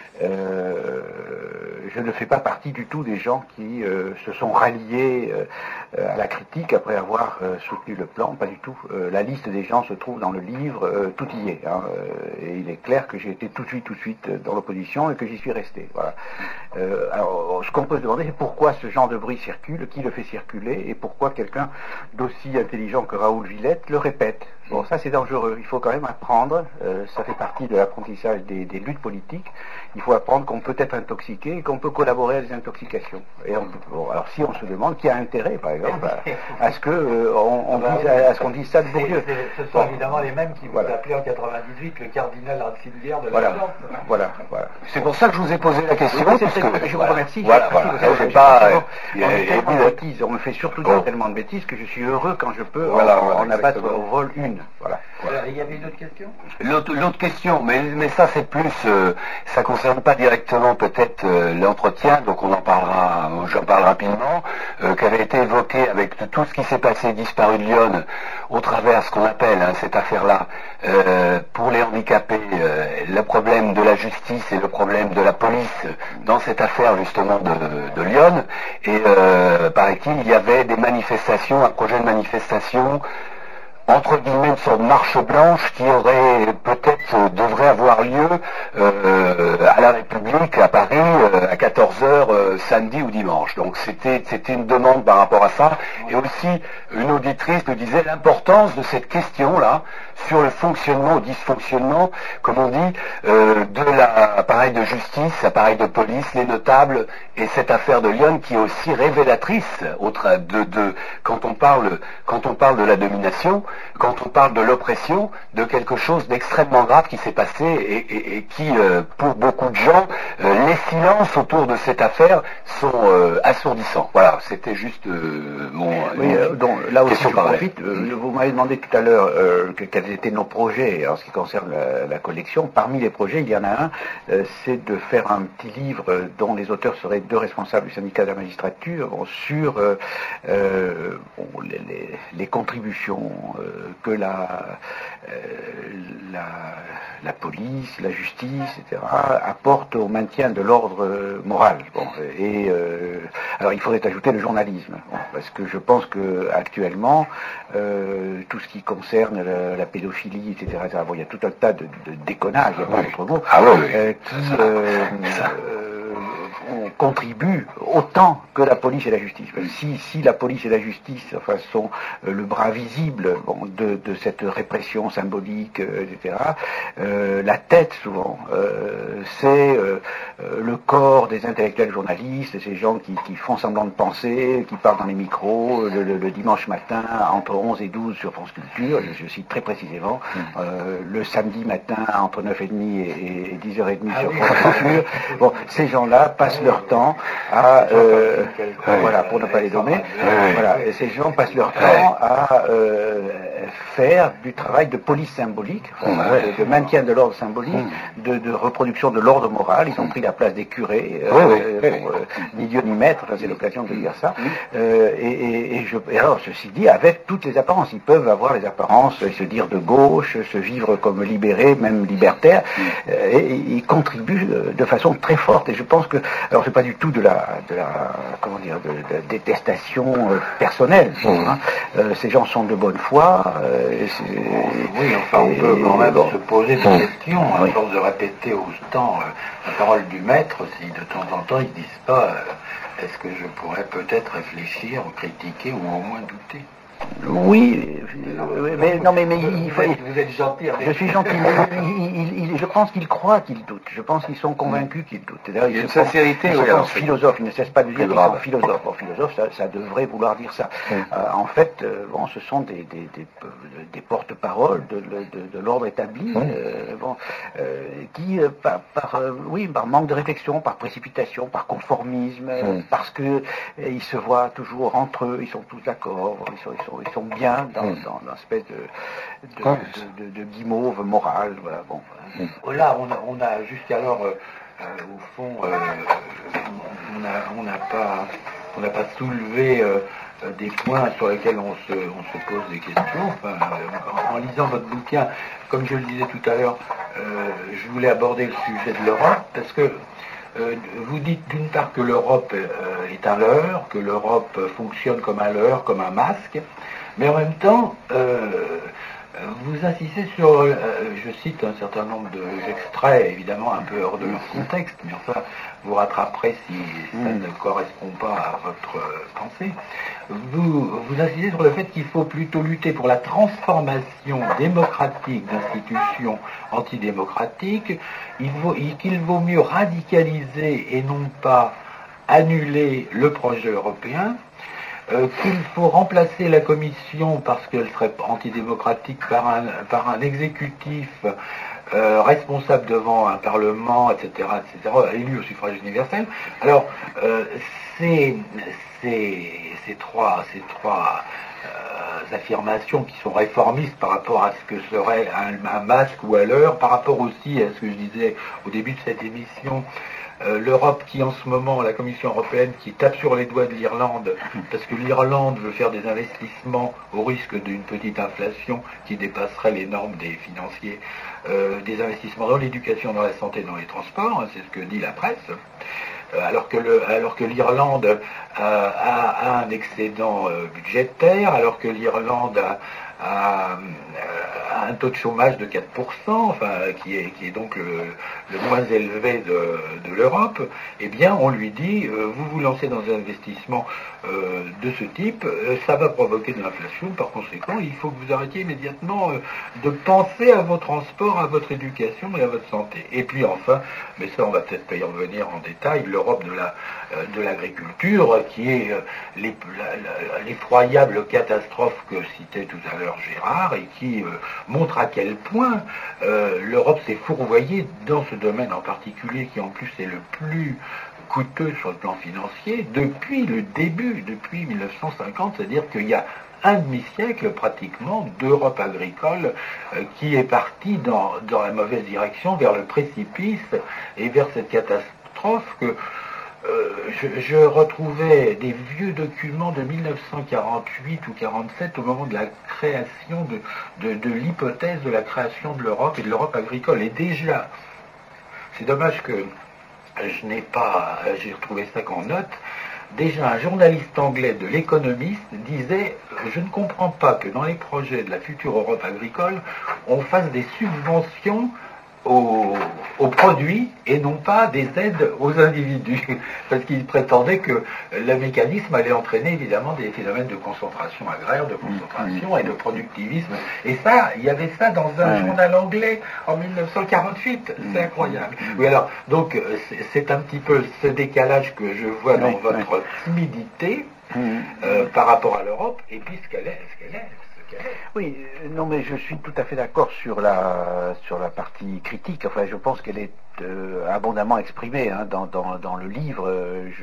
B: Euh, je ne fais pas partie du tout des gens qui euh, se sont ralliés euh, à la critique après avoir euh, soutenu le plan, pas du tout. Euh, la liste des gens se trouve dans le livre, euh, tout y est. Hein, euh, et il est clair que j'ai été tout de suite, tout de suite dans l'opposition et que j'y suis resté. Voilà. Euh, alors, ce qu'on peut se demander, c'est pourquoi ce genre de bruit circule, qui le fait circuler, et pourquoi quelqu'un d'aussi intelligent que Raoul Villette le répète. Bon, ça c'est dangereux. Il faut quand même apprendre. Euh, ça fait partie de l'apprentissage des, des luttes politiques. Il faut faut apprendre qu'on peut être intoxiqué et qu'on peut collaborer à des intoxications. Et on, bon, alors si on se demande qui a intérêt, par exemple, à, à ce que euh, on, on dise, à, à ce qu'on dise ça de Bourdieu.
A: Ce sont bon. évidemment les mêmes qui vous voilà. appelaient en quatre-vingt-dix-huit le cardinal Ratzinger de la
B: voilà.
A: Chance.
B: Voilà, voilà.
C: C'est pour ça que je vous ai posé la question.
B: Oui,
C: parce que,
B: je vous
C: voilà.
B: remercie.
C: Voilà,
B: voilà,
C: voilà.
B: voilà.
C: Je sais pas, euh,
B: on, euh, tellement de bêtises, on me fait surtout dire oh. tellement de bêtises que je suis heureux quand je peux
C: voilà,
B: en,
C: voilà,
B: en abattre au vol une. Voilà.
A: Voilà. Il y avait une autre question
C: L'autre, l'autre question, mais, mais ça c'est plus, euh, ça concerne pas directement peut-être euh, l'entretien, donc on en parlera, j'en parle rapidement, euh, qui avait été évoqué avec tout ce qui s'est passé disparu de Lyon, au travers ce qu'on appelle hein, cette affaire-là, euh, pour les handicapés, euh, le problème de la justice et le problème de la police dans cette affaire justement de, de Lyon, et euh, paraît-il, il y avait des manifestations, un projet de manifestation, entre guillemets, une sorte de marche blanche qui aurait peut-être euh, devrait avoir lieu euh, à la République à Paris euh, à quatorze heures euh, samedi ou dimanche. Donc c'était c'était une demande par rapport à ça. Et aussi une auditrice nous disait l'importance de cette question-là sur le fonctionnement ou dysfonctionnement, comme on dit, euh, de l'appareil de justice, appareil de police, les notables et cette affaire de Lyon qui est aussi révélatrice autre, de, de quand on parle quand on parle de la domination, quand on parle de l'oppression, de quelque chose d'extrêmement grave qui s'est passé et, et, et qui, euh, pour beaucoup de gens, euh, les silences autour de cette affaire sont euh, assourdissants. Voilà, c'était juste euh, mon
B: oui, euh, donc, là aussi, je profite. Euh, vous m'avez demandé tout à l'heure euh, que, quels étaient nos projets en ce qui concerne la, la collection. Parmi les projets, il y en a un, euh, c'est de faire un petit livre dont les auteurs seraient deux responsables du syndicat de la magistrature bon, sur euh, euh, bon, les, les, les contributions euh, que la, euh, la, la police, la justice, et cetera, apportent au maintien de l'ordre moral. Bon, et euh, alors il faudrait ajouter le journalisme, bon, parce que je pense que actuellement euh, tout ce qui concerne la, la pédophilie, et cetera, et cetera, bon, il y a tout un tas de, de déconnages, il n'y a pas d'autre mot,
C: ah, oui, oui.
B: Euh, qui euh, contribuent autant que la police et la justice. Si, si la police et la justice enfin, sont euh, le bras visible bon, de, de cette répression symbolique, euh, et cetera, euh, la tête, souvent, euh, c'est euh, le corps des intellectuels journalistes, ces gens qui, qui font semblant de penser, qui parlent dans les micros le, le, le dimanche matin entre onze et douze sur France Culture, je, je cite très précisément, euh, le samedi matin entre neuf heures trente et, et dix heures trente sur France Culture. Bon, ces gens-là passent leur temps à, euh, voilà, pour ne pas les nommer, voilà, et ces gens passent leur temps à euh, faire du travail de police symbolique, enfin, de, de maintien de l'ordre symbolique, de, de reproduction de l'ordre moral. Ils ont pris la place des curés, euh, oui, oui, bon, euh, ni Dieu ni maître, c'est l'occasion de dire ça. Euh, et, et, et, je, et alors, ceci dit, avec toutes les apparences, ils peuvent avoir les apparences, et se dire de gauche, se vivre comme libérés, même libertaires, euh, et, et ils contribuent de façon très forte. Et je pense que, alors c'est pas du tout de la, de la, comment dire, de, de la détestation euh, personnelle. Mmh. Hein. Euh, ces gens sont de bonne foi. Euh, et
A: oui, enfin, on peut quand même bon. se poser des questions à oui. force de répéter autant euh, la parole du maître, si de temps en temps ils ne disent pas euh, est-ce que je pourrais peut-être réfléchir, ou critiquer, ou au moins douter.
B: Oui, mais non, mais, mais il faut.
A: Vous êtes gentil.
B: Je suis gentil, mais il, il, il, je pense qu'ils croient qu'ils doutent. Je pense qu'ils sont convaincus qu'ils doutent.
C: Il y a une sincérité.
B: Ils
C: oui,
B: sont philosophes. Ils ne cessent pas de dire qu'ils sont
C: grave.
B: philosophes. Bon, philosophe, ça, ça devrait vouloir dire ça. Mm. Euh, en fait, euh, bon, ce sont des, des, des, des porte-paroles de, de, de l'ordre établi, mm. euh, bon, euh, qui, euh, par, par euh, oui, par manque de réflexion, par précipitation, par conformisme, mm. parce que euh, ils se voient toujours entre eux, ils sont tous d'accord, ils sont, ils sont Ils sont bien dans, mmh. dans, dans l'espèce de, de, ouais. de, de, de guimauve morale. Voilà, bon.
A: Mmh. Là, on a, on a jusqu'alors, euh, euh, au fond, euh, on n'a on a pas, on n'a pas soulevé euh, des points sur lesquels on se, on se pose des questions. Enfin, en, en lisant votre bouquin, comme je le disais tout à l'heure, euh, je voulais aborder le sujet de l'Europe, parce que Euh, vous dites d'une part que l'Europe euh, est un leurre, que l'Europe fonctionne comme un leurre, comme un masque, mais en même temps, euh, Vous insistez sur, euh, je cite un certain nombre d'extraits, évidemment un peu hors de leur contexte, mais enfin, vous rattraperez si ça ne correspond pas à votre euh, pensée. Vous, vous insistez sur le fait qu'il faut plutôt lutter pour la transformation démocratique d'institutions antidémocratiques, il vaut, qu'il vaut mieux radicaliser et non pas annuler le projet européen, Euh, qu'il faut remplacer la Commission parce qu'elle serait antidémocratique par un, par un exécutif euh, responsable devant un Parlement, et cetera, et cetera, élu au suffrage universel. Alors, euh, ces, ces, ces trois, ces trois euh, affirmations qui sont réformistes par rapport à ce que serait un, un masque ou à l'heure, par rapport aussi à ce que je disais au début de cette émission, Euh, l'Europe qui en ce moment, la Commission européenne qui tape sur les doigts de l'Irlande parce que l'Irlande veut faire des investissements au risque d'une petite inflation qui dépasserait les normes des financiers, euh, des investissements dans l'éducation, dans la santé, dans les transports, hein, c'est ce que dit la presse, euh, alors que le, alors que l'Irlande a, a, a un excédent euh, budgétaire, alors que l'Irlande a, a, a un taux de chômage de quatre pour cent, enfin, qui est, qui est donc le, le moins élevé de, de l'Europe, eh bien, on lui dit, euh, vous vous lancez dans un investissement euh, de ce type, euh, ça va provoquer de l'inflation, par conséquent, il faut que vous arrêtiez immédiatement euh, de penser à vos transports, à votre éducation et à votre santé. Et puis enfin, mais ça on va peut-être pas y revenir en détail, l'Europe de la euh, de l'agriculture, qui est euh, l'effroyable catastrophe que citait tout à l'heure Gérard, et qui euh, montre à quel point euh, l'Europe s'est fourvoyée dans ce domaine en particulier, qui en plus est le plus coûteux sur le plan financier, depuis le début, depuis mille neuf cent cinquante, c'est-à-dire qu'il y a un demi-siècle pratiquement d'Europe agricole euh, qui est partie dans, dans la mauvaise direction, vers le précipice et vers cette catastrophe que Euh, je, je retrouvais des vieux documents de mille neuf cent quarante-huit ou quarante-sept au moment de la création de, de, de l'hypothèse de la création de l'Europe et de l'Europe agricole. Et déjà, c'est dommage que je n'ai pas, j'ai retrouvé ça qu'en note, déjà un journaliste anglais de l'Économiste disait « Je ne comprends pas que dans les projets de la future Europe agricole, on fasse des subventions Aux, aux produits et non pas des aides aux individus, parce qu'il prétendait que le mécanisme allait entraîner évidemment des phénomènes de concentration agraire, de concentration et de productivisme. Et ça, il y avait ça dans un journal anglais en mille neuf cent quarante-huit, c'est incroyable. Oui, alors, donc, c'est un petit peu ce décalage que je vois dans oui, votre oui. timidité euh, par rapport à l'Europe, et puis ce qu'elle est, ce qu'elle est.
B: Oui, non, mais je suis tout à fait d'accord sur la sur la partie critique. Enfin, je pense qu'elle est euh, abondamment exprimée hein, dans, dans, dans le livre. Je,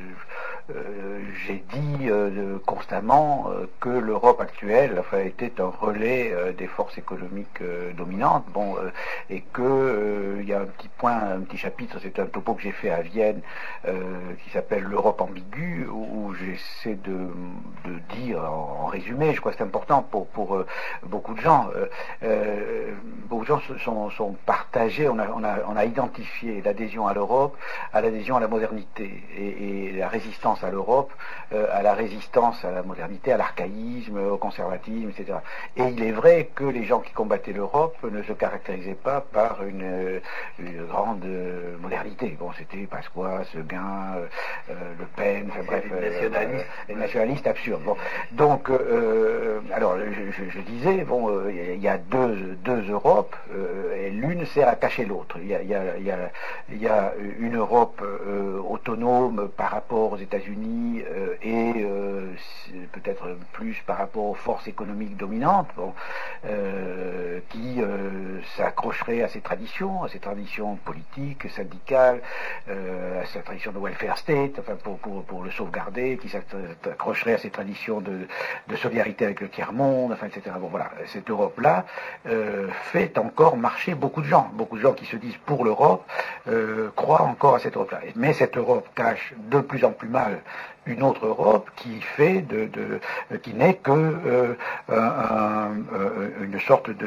B: euh, j'ai dit euh, constamment euh, que l'Europe actuelle, enfin, était un relais euh, des forces économiques euh, dominantes. Bon, euh, et que euh, il y a un petit point, un petit chapitre. C'est un topo que j'ai fait à Vienne euh, qui s'appelle l'Europe ambiguë, où, où j'essaie de, de dire en, en résumé. Je crois que c'est important pour, pour euh, beaucoup de gens. Euh, euh, beaucoup de gens sont, sont partagés. On a, on, a, on a identifié l'adhésion à l'Europe, à l'adhésion à la modernité, et, et la résistance à l'Europe, euh, à la résistance à la modernité, à l'archaïsme, au conservatisme, et cetera. Et il est vrai que les gens qui combattaient l'Europe ne se caractérisaient pas par une, une grande modernité. Bon, c'était Pasqua, Seguin, euh, Le Pen, enfin, bref,
A: les nationalistes,
B: euh, les nationalistes absurdes. Bon, donc, euh, alors, je, je, je disais, bon, il euh, y a deux, deux Europes, euh, et l'une sert à cacher l'autre. Il y a, y, a, y, a, y a une Europe euh, autonome par rapport aux États-Unis euh, et euh, peut-être plus par rapport aux forces économiques dominantes, bon, euh, qui euh, s'accrocherait à ses traditions, à ses traditions politiques, syndicales, euh, à sa tradition de welfare state, enfin pour, pour, pour le sauvegarder, qui s'accrocherait à ses traditions de, de solidarité avec le tiers-monde, enfin, et cetera. Bon, voilà, cette Europe-là euh, fait encore marcher beaucoup de gens. Beaucoup de gens qui se disent pour l'Europe euh, croient encore à cette Europe-là. Mais cette Europe cache de plus en plus mal une autre Europe qui fait de, de qui n'est que euh, un, un, une sorte de,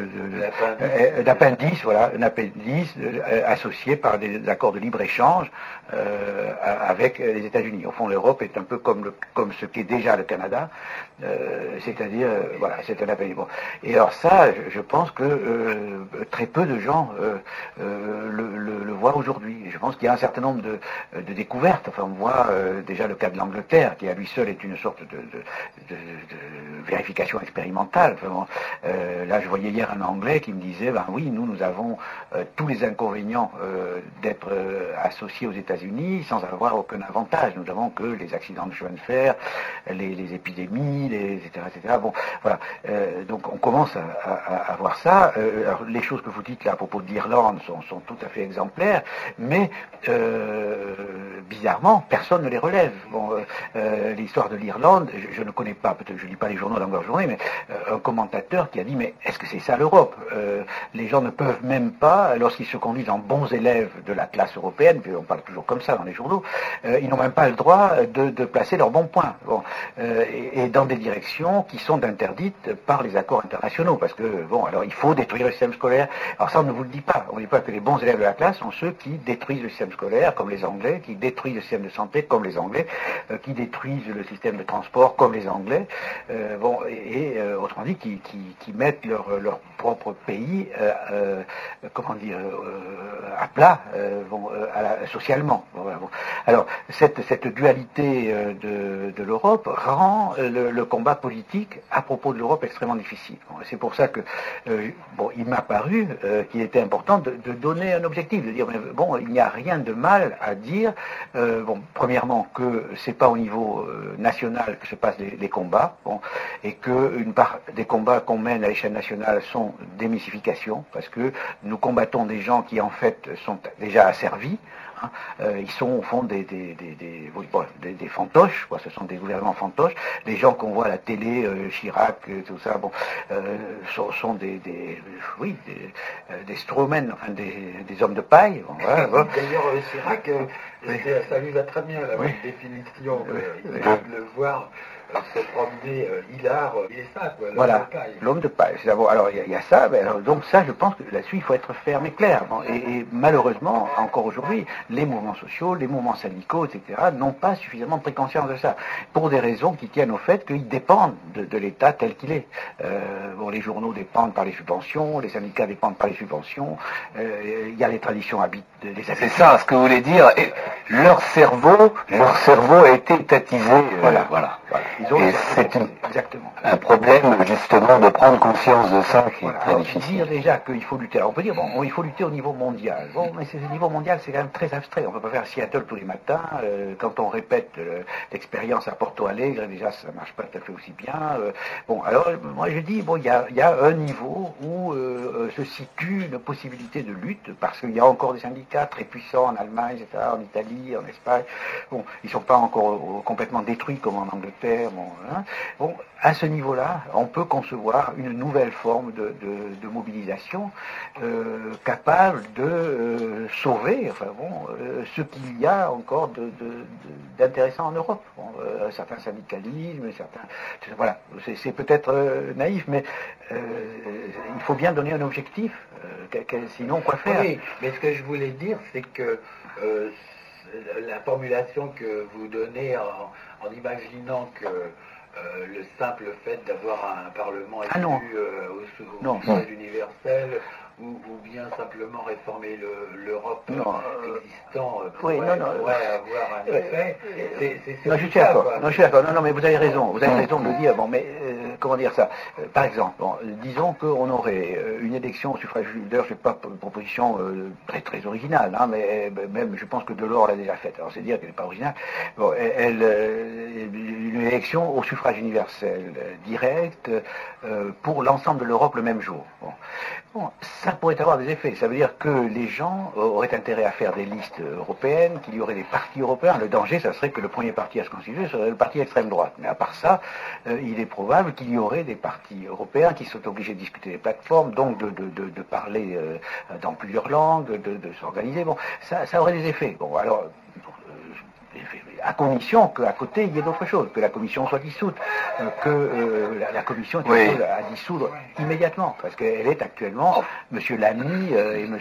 B: de d'appendice, voilà, un appendice euh, associé par des accords de libre-échange euh, avec les États-Unis. Au fond, l'Europe est un peu comme le, comme ce qu'est déjà le Canada, euh, c'est-à-dire euh, voilà, c'est un appendice. Bon. Et alors ça, je, je pense que euh, très peu de gens euh, euh, le, le, le voient aujourd'hui. Je pense qu'il y a un certain nombre de, de découvertes. Enfin, on voit euh, déjà le cas de l'Angleterre, qui à lui seul est une sorte de, de, de, de vérification expérimentale. Enfin, bon, euh, là, je voyais hier un Anglais qui me disait, ben oui, nous, nous avons euh, tous les inconvénients euh, d'être euh, associés aux États-Unis sans avoir aucun avantage. Nous n'avons que les accidents de chemin de fer, les, les épidémies, les, et cetera, et cetera. Bon, voilà. Euh, donc, on commence à, à, à voir ça. Euh, alors, les choses que vous dites là à propos de l'Irlande sont, sont tout à fait exemplaires, mais euh, bizarrement, personne ne les relève. Bon, euh, euh, l'histoire de l'Irlande, je, je ne connais pas, peut-être je ne lis pas les journaux dans leur journée, mais euh, un commentateur qui a dit, mais est-ce que c'est ça l'Europe? euh, Les gens ne peuvent même pas, lorsqu'ils se conduisent en bons élèves de la classe européenne, puis on parle toujours comme ça dans les journaux, euh, ils n'ont même pas le droit de, de placer leurs bons points. Bon, euh, et, et dans des directions qui sont interdites par les accords internationaux, parce que, bon, alors il faut détruire le système scolaire. Alors ça, on ne vous le dit pas. On ne dit pas que les bons élèves de la classe sont ceux qui détruisent le système scolaire, comme les Anglais, qui détruisent le système de santé, comme les Anglais, euh, qui détruisent le système de transport, comme les Anglais, euh, bon, et, et euh, autrement dit, qui, qui, qui mettent leur, leur propre pays, euh, euh, comment dire, euh, à plat, euh, bon, euh, à la, socialement. Bon, voilà, bon. Alors, cette, cette dualité euh, de, de l'Europe rend euh, le, le combat politique à propos de l'Europe extrêmement difficile. Bon, c'est pour ça que, euh, bon, il m'a paru euh, qu'il était important de, de donner un objectif, de dire, mais, bon, il n'y a rien de mal à dire, euh, bon, premièrement, que c'est pas au niveau euh, national que se passent les, les combats, bon, et que une part des combats qu'on mène à l'échelle nationale sont des mystifications, parce que nous combattons des gens qui en fait sont déjà asservis. Hein, euh, ils sont au fond des, des, des, des, bon, des, des fantoches, quoi, ce sont des gouvernements fantoches. Les gens qu'on voit à la télé, euh, Chirac, euh, tout ça, bon, euh, sont, sont des, des, oui, des, euh, des strawmen, enfin des, des hommes de paille. Bon, voilà, bon.
A: D'ailleurs, euh, Chirac, euh, oui. Ça lui va très bien la oui. définition. Oui. Euh, il faut le voir. Se promener, euh, Hilar, euh, il est ça, quoi, l'homme
B: voilà,
A: de paille.
B: L'homme de paille. Alors, il y, y, a ça, ben, alors, donc ça, je pense que là-dessus, il faut être ferme et clair. Bon, et, et malheureusement, encore aujourd'hui, les mouvements sociaux, les mouvements syndicaux, et cetera, n'ont pas suffisamment pris conscience de ça, pour des raisons qui tiennent au fait qu'ils dépendent de, de l'État tel qu'il est. Euh, bon, les journaux dépendent par les subventions, les syndicats dépendent par les subventions, euh, il y a les traditions habitent des
C: C'est ça, ce que vous voulez dire. Et leur cerveau, leur cerveau a été étatisé. Euh,
B: voilà, voilà. voilà.
C: Ils ont et c'est une,
B: exactement.
C: un problème justement de prendre conscience de ça qui voilà. est très
B: Alors,
C: difficile.
B: Dire déjà qu'il faut lutter. Alors on peut dire bon, il faut lutter au niveau mondial. Bon, mais ce niveau mondial c'est quand même très abstrait. On ne peut pas faire Seattle tous les matins. Euh, quand on répète euh, l'expérience à Porto Alegre, déjà ça ne marche pas tout à fait aussi bien. Euh, bon, alors moi je dis bon, il y a, y a un niveau où euh, se situe une possibilité de lutte parce qu'il y a encore des syndicats très puissants en Allemagne, et cetera, en Italie, en Espagne. Bon, ils ne sont pas encore euh, complètement détruits comme en Angleterre. Bon, hein. Bon, à ce niveau-là, on peut concevoir une nouvelle forme de, de, de mobilisation euh, capable de euh, sauver, enfin bon, euh, ce qu'il y a encore de, de, de, d'intéressant en Europe. Bon, euh, certains syndicalismes, certains, voilà, c'est, c'est peut-être euh, naïf, mais euh, il faut bien donner un objectif. Euh, sinon, quoi faire?
A: Oui, mais ce que je voulais dire, c'est que euh, la formulation que vous donnez en, en imaginant que euh, le simple fait d'avoir un Parlement élu
B: ah non.
A: Euh, au, au
B: non.
A: suffrage universel ou, ou bien simplement réformer le, l'Europe euh, existant euh, pourrait,
B: oui, non, non,
A: pourrait avoir un effet. C'est, c'est, c'est
B: non, je suis d'accord. Non, je suis d'accord. Non, non, mais vous avez raison. Vous avez raison de le dire. Bon, mais euh, comment dire ça euh, Par exemple, bon, disons qu'on aurait euh, une élection au suffrage universel. Je sais pas une proposition euh, très très originale, hein, mais euh, même je pense que Delors l'a déjà faite. Alors c'est dire qu'elle n'est pas originale. Bon, elle, euh, une élection au suffrage universel euh, direct euh, pour l'ensemble de l'Europe le même jour. Bon. Bon, ça pourrait avoir des effets. Ça veut dire que les gens auraient intérêt à faire des listes européennes, qu'il y aurait des partis européens. Le danger, ça serait que le premier parti à se constituer serait le parti extrême droite. Mais à part ça, euh, il est probable qu'il y aurait des partis européens qui sont obligés de discuter des plateformes, donc de, de, de, de parler euh, dans plusieurs langues, de, de s'organiser. Bon, ça, ça aurait des effets. Bon, alors, euh, à condition qu'à côté il y ait d'autres choses, que la commission soit dissoute, euh, que euh, la, la commission est
C: oui.
B: à dissoudre immédiatement, parce qu'elle est actuellement, M. Lamy euh, et M.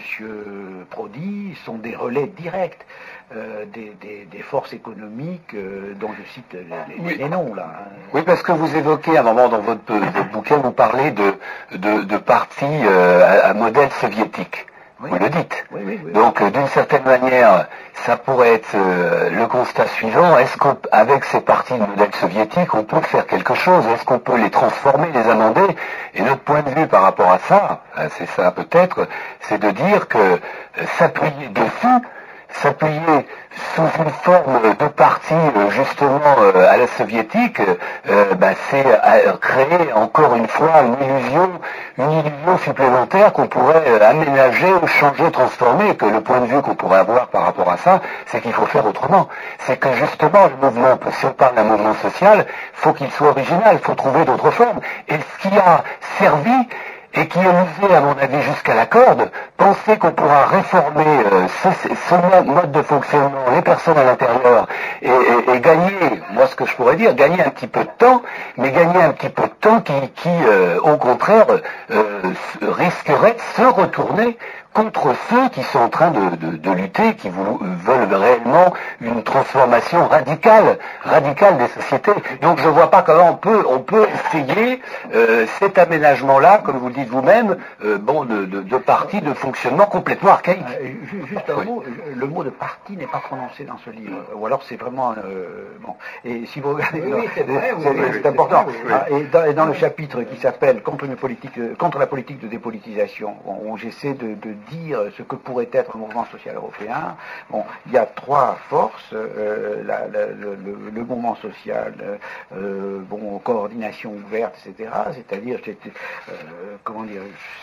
B: Prodi sont des relais directs euh, des, des, des forces économiques euh, dont je cite les, les,
C: oui.
B: les noms là.
C: Oui, parce que vous évoquez à un moment dans votre, votre bouquin, vous parlez de, de, de partis euh, à, à modèle soviétique.
B: Oui.
C: Vous le dites.
B: Oui, oui, oui.
C: Donc, euh, d'une certaine manière, ça pourrait être euh, le constat suivant. Est-ce qu'avec ces partis de modèle soviétique, on peut faire quelque chose? Est-ce qu'on peut les transformer, les amender? Et notre point de vue par rapport à ça, euh, c'est ça peut-être, c'est de dire que euh, s'appuyer dessus, s'appuyer sous une forme de parti euh, justement euh, à la soviétique, euh, bah, c'est euh, créer encore une fois une illusion, une illusion supplémentaire qu'on pourrait euh, aménager, changer, transformer, que le point de vue qu'on pourrait avoir par rapport à ça, c'est qu'il faut faire autrement. C'est que justement le mouvement, si on parle d'un mouvement social, faut qu'il soit original, il faut trouver d'autres formes. Et ce qui a servi et qui est usé, à mon avis, jusqu'à la corde, penser qu'on pourra réformer euh, ce, ce mode de fonctionnement, les personnes à l'intérieur, et, et, et gagner, moi ce que je pourrais dire, gagner un petit peu de temps, mais gagner un petit peu de temps qui, qui euh, au contraire, euh, risquerait de se retourner contre ceux qui sont en train de, de, de lutter, qui vou- veulent réellement une transformation radicale, radicale des sociétés. Donc je ne vois pas comment on peut, on peut essayer euh, cet aménagement-là, comme vous le dites vous-même, euh, bon, de, de, de parti, de fonctionnement complètement archaïque.
B: Euh, juste un
C: Oui.
B: mot, le mot de parti n'est pas prononcé dans ce livre, ou alors c'est vraiment euh, bon. Et si vous regardez,
A: Oui,
B: non,
A: oui, c'est vrai, oui,
B: c'est,
A: oui,
B: c'est
A: oui,
B: important.
A: c'est vrai, oui,
B: Ah, et, dans, et dans le chapitre qui s'appelle contre une politique, euh, contre la politique de dépolitisation, où, où j'essaie de, de dire ce que pourrait être un mouvement social européen. Bon, il y a trois forces, euh, la, la, le, le, le mouvement social, euh, bon, coordination ouverte, et cetera. C'est-à-dire, euh, comment dire,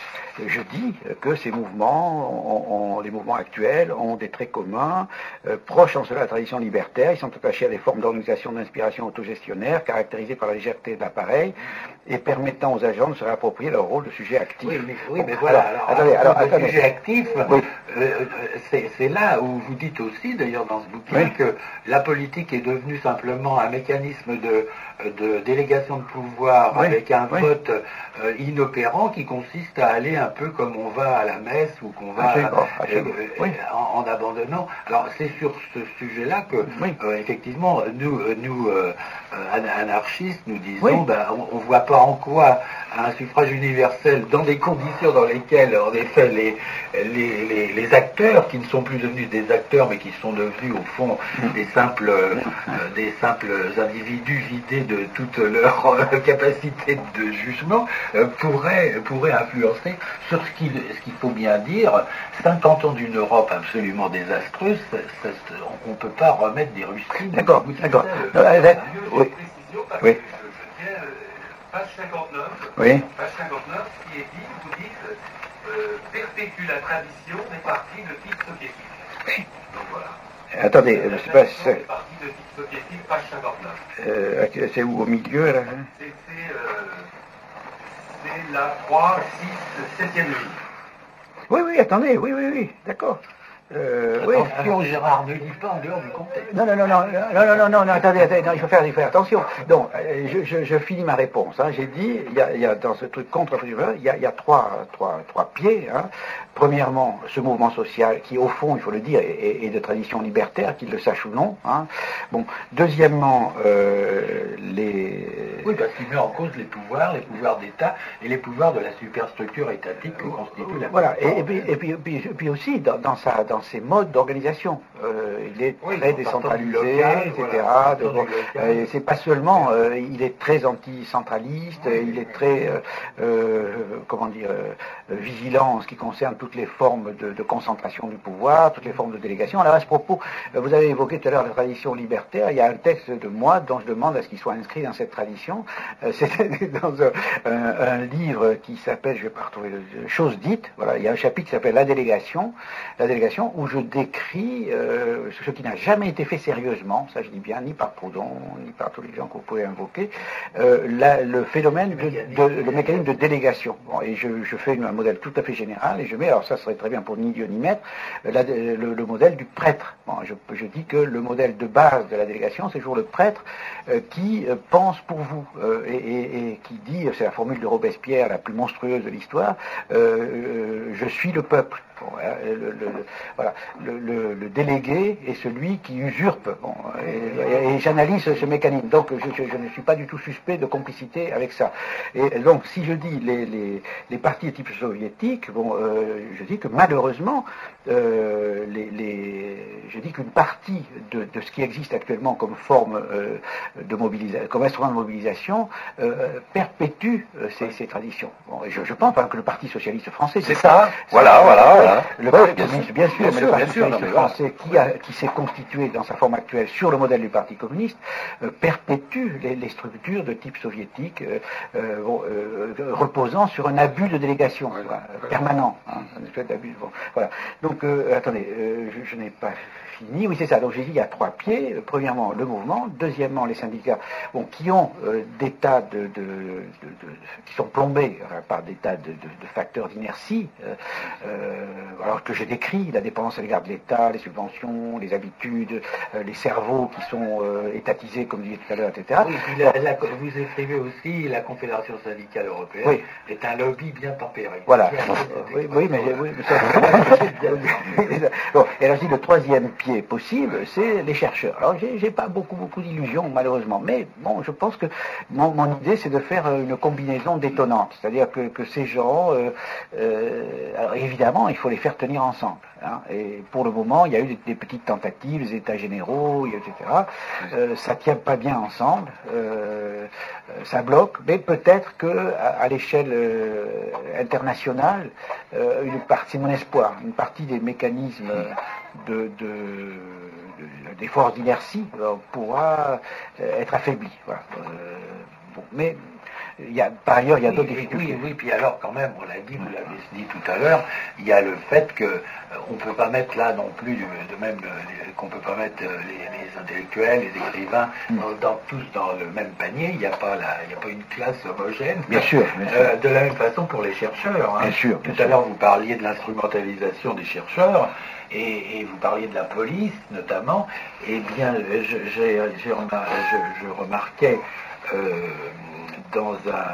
B: je dis que ces mouvements, ont, ont, les mouvements actuels, ont des traits communs, euh, proches en cela de la tradition libertaire. Ils sont attachés à des formes d'organisation d'inspiration autogestionnaire, caractérisées par la légèreté de l'appareil et permettant aux agents de se réapproprier leur rôle de sujet actif.
A: Oui, mais, oui,
B: bon,
A: mais voilà,
B: alors,
A: alors,
B: attendez, alors,
A: le
B: attendez.
A: sujet actif,
B: oui.
A: euh, c'est, c'est là où vous dites aussi, d'ailleurs dans ce bouquin, oui. que la politique est devenue simplement un mécanisme de, de délégation de pouvoir oui. avec un oui. vote euh, inopérant qui consiste à aller un peu comme on va à la messe ou qu'on va
B: ah, bon, ah,
A: euh, euh, oui. en, en abandonnant. Alors c'est sur ce sujet-là que, oui. euh, effectivement, nous, nous euh, anarchistes, nous disons, oui. ben, on ne voit pas en quoi un suffrage universel dans des conditions dans lesquelles, en effet, les, les, les, les acteurs, qui ne sont plus devenus des acteurs, mais qui sont devenus, au fond, des simples, euh, des simples individus vidés de toute leur euh, capacité de jugement, euh, pourraient, pourraient influencer sur ce qu'il, ce qu'il faut bien dire. cinquante ans d'une Europe absolument désastreuse, ça, ça, on ne peut pas remettre des rustines.
B: D'accord, d'accord. Euh, oui. Oui.
D: Page cinquante-neuf,
B: oui.
D: page cinquante-neuf, qui est dit, vous dites, euh, perpétue la tradition des partis de type soviétique.
B: Oui.
D: Donc voilà.
B: Attendez,
D: la
B: je sais pas si
D: c'est... des partis de type soviétique, page cinquante-neuf.
B: Euh, c'est où, au milieu, là?
D: C'est, c'est, euh, c'est la trois, six, septième ligne.
B: Oui, oui, attendez, oui, oui, oui, d'accord.
A: Euh, attention, oui. Gérard, ne lis pas en dehors du contexte.
B: Non, non, non, non, non, non, non, non, non attendez, attendez, non, il faut faire, il faut faire attention. Donc, je, je, je finis ma réponse. Hein. J'ai dit, il y, a, il y a dans ce truc contre il y a, il y a trois, trois, trois pieds. Hein. Premièrement, ce mouvement social qui, au fond, il faut le dire, est, est de tradition libertaire, qu'il le sache ou non. Hein. Bon, deuxièmement, euh, les...
A: Oui, parce qu'il met en cause les pouvoirs, les pouvoirs d'État et les pouvoirs de la superstructure étatique que constitue la...
B: Voilà, et, et, puis, et, puis, et, puis, et puis aussi, dans, dans, sa, dans ses modes d'organisation, euh, il est oui, très décentralisé, local, et cetera. Voilà, de, euh, c'est pas seulement, euh, il est très anticentraliste, oui, il est très, euh, euh, comment dire, euh, vigilant en ce qui concerne toutes les formes de, de concentration du pouvoir, toutes les formes de délégation. Alors à ce propos, vous avez évoqué tout à l'heure la tradition libertaire. Il y a un texte de moi dont je demande à ce qu'il soit inscrit dans cette tradition. Euh, c'est dans un, un, un livre qui s'appelle, je vais pas retrouver le Chose dite. Voilà, il y a un chapitre qui s'appelle La délégation, la délégation où je décris euh, euh, ce qui n'a jamais été fait sérieusement, ça je dis bien, ni par Proudhon, ni par tous les gens que vous pouvez invoquer, euh, la, le phénomène, de, de, le mécanisme de délégation. Bon, et je, je fais un modèle tout à fait général, et je mets, alors ça serait très bien pour ni Dieu ni maître, la, le, le modèle du prêtre. Bon, je, je dis que le modèle de base de la délégation, c'est toujours le prêtre euh, qui euh, pense pour vous, euh, et, et, et qui dit, c'est la formule de Robespierre la plus monstrueuse de l'histoire, euh, euh, je suis le peuple. Bon, le, le, le, voilà, le, le, le délégué est celui qui usurpe. Bon, et, et, et j'analyse ce mécanisme. Donc, je, je, je ne suis pas du tout suspect de complicité avec ça. Et donc, si je dis les, les, les partis de type soviétique, bon, euh, je dis que malheureusement, euh, les, les, je dis qu'une partie de, de ce qui existe actuellement comme forme euh, de mobilisation, comme instrument de mobilisation, euh, perpétue euh, ces, ces traditions. Bon, et je, je pense hein, que le Parti socialiste français,
C: c'est ça. Voilà, voilà.
B: Le Parti communiste, bien sûr, mais le Parti socialiste français qui, a, qui s'est constitué dans sa forme actuelle sur le modèle du Parti communiste euh, perpétue les, les structures de type soviétique euh, euh, euh, reposant sur un abus de délégation ouais, voilà, ouais. permanent. Hein, un espèce d'abus. Bon, voilà. Donc, euh, attendez, euh, je, je n'ai pas fini. Oui, c'est ça. Donc, j'ai dit il y a trois pieds. Premièrement, le mouvement. Deuxièmement, les syndicats bon, qui ont euh, des tas de, de, de, de, qui sont plombés enfin, par des tas de, de, de facteurs d'inertie. Euh, euh, alors que j'ai décrit la dépendance à l'égard de l'État, les subventions, les habitudes, euh, les cerveaux qui sont euh, étatisés, comme je disais tout à l'heure, et cetera.
A: Oui, puis la, la, vous écrivez aussi la Confédération syndicale européenne oui. est un lobby bien tempéré.
B: Voilà. Oui, oui, mais oui, mais ça, bon, et alors, je dis le troisième pied possible, c'est les chercheurs. Alors, j'ai, j'ai pas beaucoup, beaucoup d'illusions, malheureusement, mais bon, je pense que mon, mon idée, c'est de faire une combinaison détonnante, c'est-à-dire que, que ces gens, euh, euh, alors évidemment, il faut les faire tenir ensemble. Hein, et pour le moment, il y a eu des, des petites tentatives, les états généraux, et cetera. Euh, ça tient pas bien ensemble, euh, ça bloque, mais peut-être que à, à l'échelle euh, internationale, euh, une partie, c'est mon espoir, une partie des mécanismes de, de, de des forces d'inertie euh, pourra euh, être affaiblie. Voilà. Euh, bon, mais il y a, par ailleurs, il y a
A: oui,
B: d'autres
A: oui,
B: difficultés.
A: Oui, oui, puis alors quand même, on l'a dit, vous l'avez dit tout à l'heure, il y a le fait que euh, on ne peut pas mettre là non plus, de même euh, qu'on ne peut pas mettre euh, les, les intellectuels, les écrivains, mm. dans, dans, tous dans le même panier, il n'y a pas la, il n'y a pas une classe homogène.
B: Bien sûr, bien sûr.
A: Euh, de la même façon pour les chercheurs. Hein.
B: Bien sûr.
A: Tout à l'heure, vous parliez de l'instrumentalisation des chercheurs. Et, et vous parliez de la police, notamment. Eh bien, je, j'ai, j'ai remar- je, je remarquais euh, dans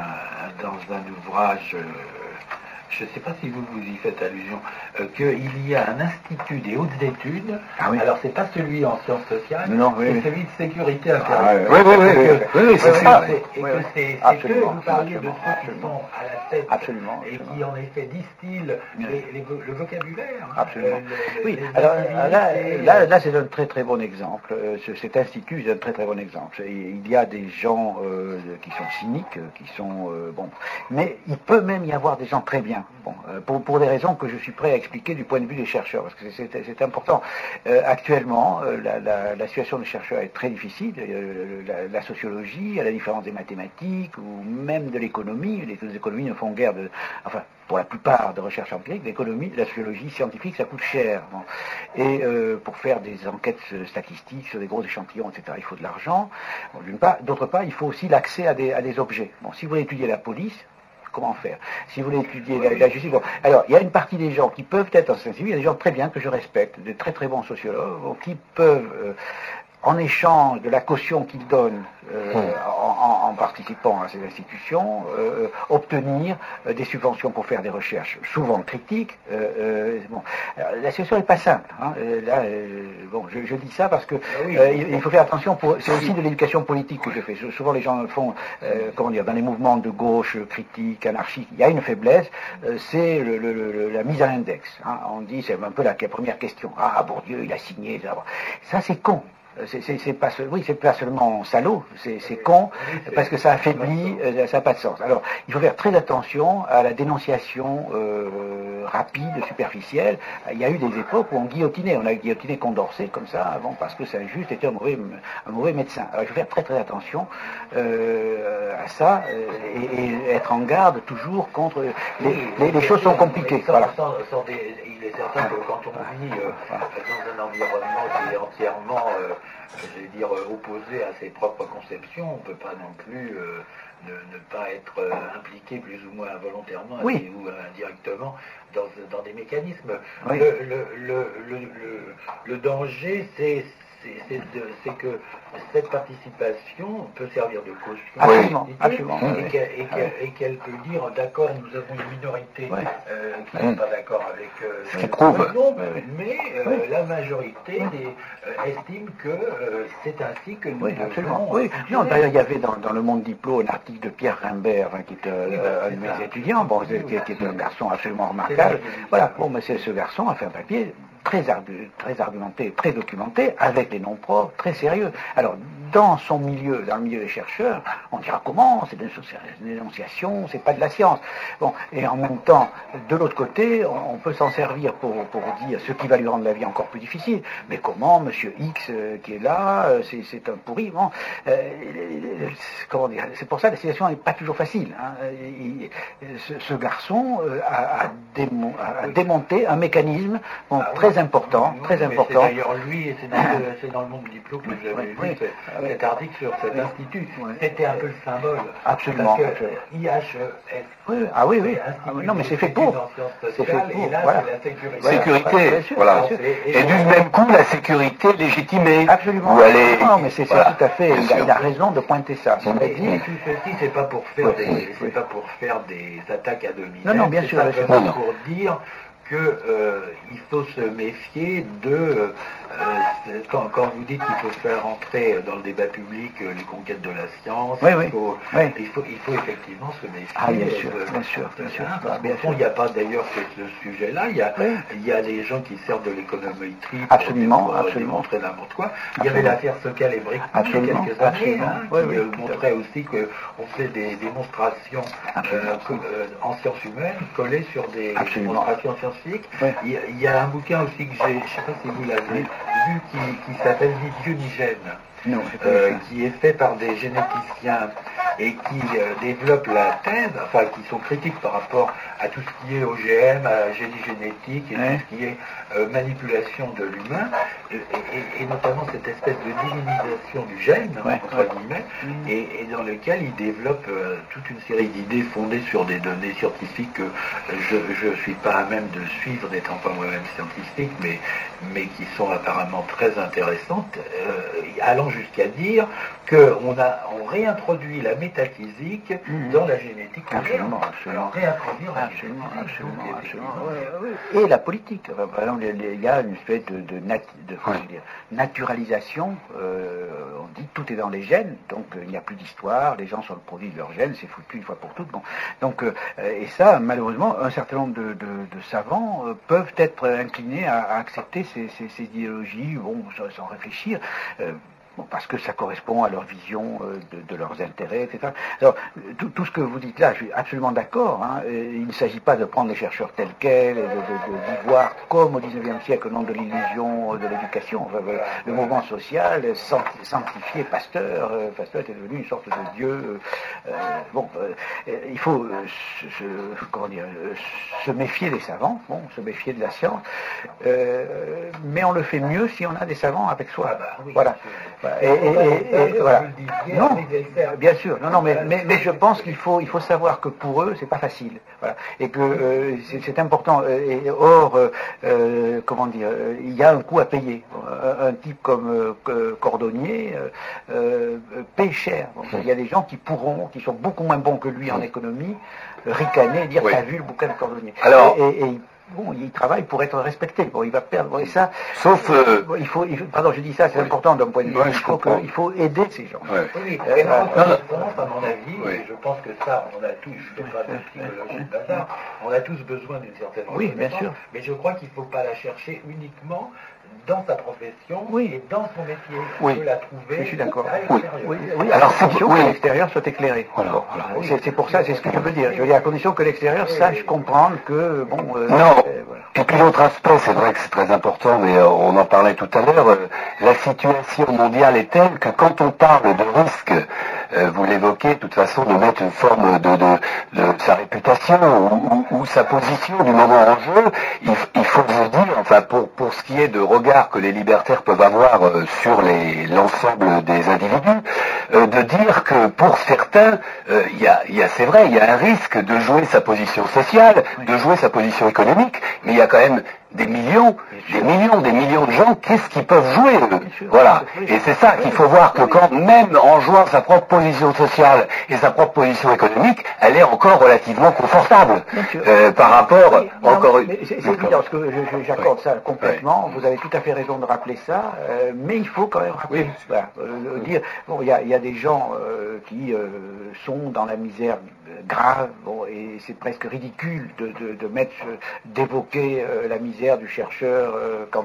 A: un, dans un ouvrage, euh, je ne sais pas si vous vous y faites allusion, euh, qu'il y a un institut des hautes études. Ah oui. Alors, c'est pas celui en sciences sociales,
B: non, oui,
A: c'est
B: oui.
A: celui de sécurité intérieure.
B: Ah, oui, oui, oui, oui, oui, oui, oui, c'est ça.
A: Et
B: oui,
A: que
B: oui.
A: c'est, c'est que vous parliez de ceux qui sont à la tête
B: absolument,
A: et
B: absolument.
A: qui, en effet, distillent les, les, le vocabulaire.
B: Absolument.
A: Euh, le,
B: oui,
A: les
B: alors là, là, là, c'est un très très bon exemple. Euh, ce, cet institut, c'est un très très bon exemple. Et il y a des gens euh, qui sont cyniques, qui sont euh, bon, mais il peut même y avoir des gens très bien. Bon, euh, pour, pour des raisons que je suis prêt à expliquer du point de vue des chercheurs, parce que c'est, c'est, c'est important. Euh, actuellement, euh, la, la, la situation des chercheurs est très difficile. Euh, la, la sociologie, à la différence des mathématiques ou même de l'économie, les, les économies ne font guère de, enfin, pour la plupart de recherches empiriques, l'économie, la sociologie scientifique, ça coûte cher. Bon. Et euh, pour faire des enquêtes statistiques sur des gros échantillons, et cetera, il faut de l'argent. Bon, d'une part, d'autre part, il faut aussi l'accès à des, à des objets. Bon, si vous voulez étudier la police, comment faire? Si vous voulez étudier la, la justice, bon. Alors, il y a une partie des gens qui peuvent être sensibles, il y a des gens très bien que je respecte, de très très bons sociologues, bon, qui peuvent, euh, en échange de la caution qu'ils donnent euh, mmh. en, en, en participant à ces institutions, euh, obtenir euh, des subventions pour faire des recherches, souvent critiques. Euh, euh, bon. Alors, la situation n'est pas simple. Hein. Euh, là, euh, bon, je, je dis ça parce que ah oui, euh, il, il faut faire attention. Pour, c'est aussi de l'éducation politique que je fais. Souvent, les gens le font, euh, comment dire, dans les mouvements de gauche, critiques, anarchiques. Il y a une faiblesse, euh, c'est le, le, le, la mise à l'index. Hein. On dit, c'est un peu la, la première question. Ah, Bourdieu, il a signé. Ça, ça c'est con. C'est pas, oui, c'est pas seulement salaud, c'est con, parce que ça affaiblit, euh, ça n'a pas de sens. Alors, il faut faire très attention à la dénonciation euh, rapide, superficielle. Il y a eu des époques où on guillotinait, on a guillotiné Condorcet comme ça, avant, parce que ça a juste été un mauvais, un mauvais médecin. Alors, il faut faire très très attention euh, à ça et, et être en garde toujours contre les, les, les choses sont compliquées.
A: Sans,
B: voilà.
A: sans, sans des, il est certain que quand on vit euh, dans un environnement qui est entièrement euh, je vais dire, opposé à ses propres conceptions, on ne peut pas non plus euh, ne, ne pas être euh, impliqué plus ou moins volontairement
B: oui.
A: ou indirectement dans, dans des mécanismes.
B: Oui.
A: Le, le, le, le, le, le danger, c'est c'est que cette participation peut servir de caution
B: absolument, absolument,
A: et qu'elle qu qu peut dire d'accord, nous avons une minorité
B: oui.
A: euh, qui n'est mmh. pas d'accord avec euh,
C: ce qui prouve,
A: oui. mais euh, oui. la majorité des, euh, estime que euh, c'est ainsi que nous
B: oui,
A: devons.
B: Absolument. Oui. Non, d'ailleurs, il y avait dans, dans le Monde Diplo un article de Pierre Rimbert, hein, qui est euh, oui, bah, un de mes ça. étudiants, bon, oui, qui, qui est un garçon absolument remarquable. Voilà, bon, mais ce garçon a fait un papier très, argu très argumenté, très documenté, avec les noms propres, très sérieux. Alors, dans son milieu, dans le milieu des chercheurs, on dira comment, c'est une dénonciation, c'est pas de la science. Bon, et en même temps, de l'autre côté, on, on peut s'en servir pour, pour dire ce qui va lui rendre la vie encore plus difficile. Mais comment, monsieur X euh, qui est là, euh, c'est un pourri, bon, euh, comment dire, c'est pour ça que la situation n'est pas toujours facile. Hein. Il, ce, ce garçon euh, a, a, démon, a démonté un mécanisme bon, ah, très important, oui, très oui, important.
A: C'est d'ailleurs lui, et c'est dans, le, dans le Monde Diplo que j'avais lu oui, oui, cet article sur cet oui, institut. Oui, C'était un peu le symbole.
B: Absolument.
A: Parce que I H E S.
B: Oui, ah oui, oui. Ah, non, mais c'est fait pour.
A: C'est fait pour. Et là,
C: voilà.
A: c'est la sécurité.
C: Sécurité,
B: voilà. Sûr,
C: voilà.
A: Et,
C: et du même coup, la sécurité légitimée.
B: Absolument.
C: Où elle est...
B: Non, mais c'est voilà. tout à fait. Il a, il a raison de pointer ça.
A: Et tout ceci, c'est pas pour faire oui, des, c'est oui. pas pour faire des attaques à domicile.
B: Non, non, bien sûr.
A: C'est simplement pour dire que euh, il faut se méfier de euh, quand, quand vous dites qu'il faut faire entrer dans le débat public euh, les conquêtes de la science,
B: oui,
A: il,
B: oui.
A: faut,
B: oui.
A: il faut il faut effectivement se méfier.
B: Ah bien sûr, euh, bien sûr, bien sûr.
A: Hein, bien sûr. Il n'y a pas d'ailleurs que ce sujet-là. Il y a oui. il y a des gens qui servent de l'économétrie pour
B: absolument,
A: pour
B: absolument.
A: démontrer n'importe quoi. Il y avait l'affaire Sokal et Brick il y a quelques années hein,
B: oui,
A: qui
B: oui,
A: euh, montrait aussi qu'on fait des démonstrations euh, euh, en sciences humaines collées sur des
B: absolument.
A: démonstrations scientifiques.
B: Oui.
A: Il, il y a un bouquin aussi que j'ai, je ne sais pas si vous l'avez vu, qui, qui s'appelle Ni Dieu ni gène,
B: non,
A: euh, qui est fait par des généticiens et qui euh, développent la thèse, enfin qui sont critiques par rapport à tout ce qui est O G M, à génie génétique et
B: ouais.
A: tout ce qui est euh, manipulation de l'humain, et, et, et notamment cette espèce de divinisation du gène,
B: ouais.
A: entre guillemets, mmh. et, et dans lequel ils développent euh, toute une série d'idées fondées sur des données scientifiques que je ne suis pas à même de suivre, n'étant pas moi-même scientifique, mais, mais qui sont apparemment très intéressantes, euh, allant jusqu'à dire qu'on a on réintroduit la métaphysique mmh. dans la génétique.
B: Absolument, absolument.
A: Alors, réintroduire la
B: absolument,
A: génétique.
B: Absolument, absolument. Ouais, ouais. Et la politique. Enfin, par exemple, il y a une espèce de, de, nat, de ouais. dire, naturalisation. Euh, on dit tout est dans les gènes, donc euh, il n'y a plus d'histoire, les gens sont le produit de leurs gènes, c'est foutu une fois pour toutes. Bon. Donc, euh, et ça, malheureusement, un certain nombre de, de, de savants euh, peuvent être inclinés à, à accepter ces, ces, ces idéologies, bon, sans réfléchir. Euh, Bon, parce que ça correspond à leur vision euh, de, de leurs intérêts, et cetera. Alors, tout, tout ce que vous dites là, je suis absolument d'accord. Hein, il ne s'agit pas de prendre les chercheurs tels quels et de, de, de, d'y voir comme au dix-neuvième siècle, au nom de l'illusion de l'éducation. Enfin, voilà, le mouvement social sanctifié Pasteur. Euh, Pasteur était devenu une sorte de dieu. Euh, bon, euh, il faut euh, se, comment dire, se méfier des savants, bon, se méfier de la science, euh, mais on le fait mieux si on a des savants avec soi.
A: Ah bah, oui,
B: voilà. Et, et, et, et, et voilà. Non, bien sûr. Non, non, mais, mais, mais je pense qu'il faut, il faut savoir que pour eux, c'est pas facile. Voilà. Et que euh, c'est important. Et, or, euh, comment dire, il y a un coût à payer. Un, un type comme euh, Cordonnier euh, paye cher. Bon, il y a des gens qui pourront, qui sont beaucoup moins bons que lui en économie, ricaner et dire oui. T'as vu le bouquin de Cordonnier.
C: Alors.
B: Et, et, et, bon, il travaille pour être respecté. Bon, il va perdre et ça.
C: Sauf. Euh...
B: Bon, il faut, il faut. Pardon, je dis ça, c'est oui. important d'un point de vue.
C: Ouais,
B: il, faut que, il faut aider ces gens.
A: Ouais. Oui, euh, et euh, reconnaissance, à mon avis, oui. et je pense que ça, on a tous. Je ne fais pas de psychologie de bazar. On a tous besoin d'une certaine reconnaissance.
B: Oui, bien sûr.
A: Mais je crois qu'il ne faut pas la chercher uniquement dans sa profession
B: oui.
A: et dans son métier. On
B: oui.
A: peut la trouver
B: je suis d'accord.
A: à l'extérieur.
B: Oui, oui, oui, à
C: Alors,
B: condition
C: oui.
B: que l'extérieur soit éclairé.
C: Voilà, voilà.
B: C'est, c'est pour ça, c'est ce que je veux dire. Je veux dire, à condition que l'extérieur sache comprendre que, bon... Euh,
C: non.
B: Euh, voilà.
C: Et puis l'autre aspect, c'est vrai que c'est très important, mais euh, on en parlait tout à l'heure, euh, la situation mondiale est telle que quand on parle de risque, euh, vous l'évoquez, de toute façon, de mettre une forme de, de, de sa réputation ou, ou, ou sa position du moment en jeu, il, il faut se dire, enfin pour, pour ce qui est de regard que les libertaires peuvent avoir euh, sur les, l'ensemble des individus, euh, de dire que pour certains, euh, y a, y a, c'est vrai, il y a un risque de jouer sa position sociale, de jouer sa position économique, mais il y a quand même des millions, des millions, des millions de gens, qu'est-ce qu'ils peuvent jouer eux? Voilà. Et c'est ça qu'il faut voir, que quand même en jouant sa propre position sociale et sa propre position économique, elle est encore relativement confortable euh, par rapport
B: oui,
C: encore
B: une. C'est, c'est évident, parce que je, je, j'accorde oui. ça complètement. Oui. Vous avez tout à fait raison de rappeler ça, euh, mais il faut quand même rappeler. Oui. Voilà, euh, dire, bon, il y a, y a des gens euh, qui euh, sont dans la misère grave, bon, et c'est presque ridicule de, de, de mettre, d'évoquer euh, la misère du chercheur euh, quand,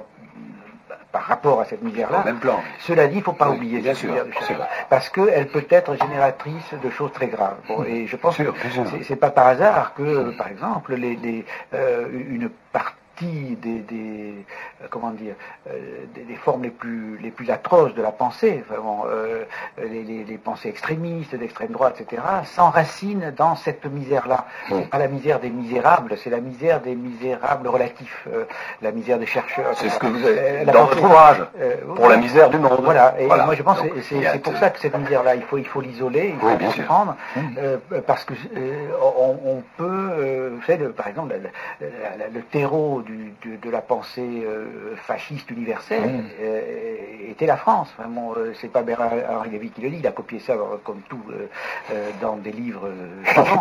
B: par rapport à cette misère-là.
C: Même plan.
B: Cela dit, il ne faut pas
C: oui,
B: oublier
C: bien
B: cette
C: sûr,
B: misère du chercheur, parce qu'elle peut être génératrice de choses très graves. Bon, et je pense sûr, que c'est, c'est pas par hasard que, par exemple, les, les, euh, une partie Des, des euh, comment dire euh, des, des formes les plus les plus atroces de la pensée, vraiment euh, les, les, les pensées extrémistes d'extrême droite, et cetera, s'enracinent dans cette misère-là. Oui. C'est pas la misère des misérables, c'est la misère des misérables relatifs, euh, la misère des chercheurs.
C: C'est ce que vous avez euh, dans votre ouvrage euh, pour oui. la misère du monde.
B: Voilà. Et voilà. Moi je pense que c'est, c'est, c'est pour ça que cette misère-là, il faut il faut l'isoler, il faut oui, comprendre, euh, parce que euh, on, on peut, euh, vous savez, le, par exemple, le, le, le terreau Du, de, de la pensée euh, fasciste universelle mmh. euh, était la France. Vraiment, euh, c'est pas Bernard Lévy qui le dit, il a copié ça euh, comme tout euh, euh, dans des livres savants.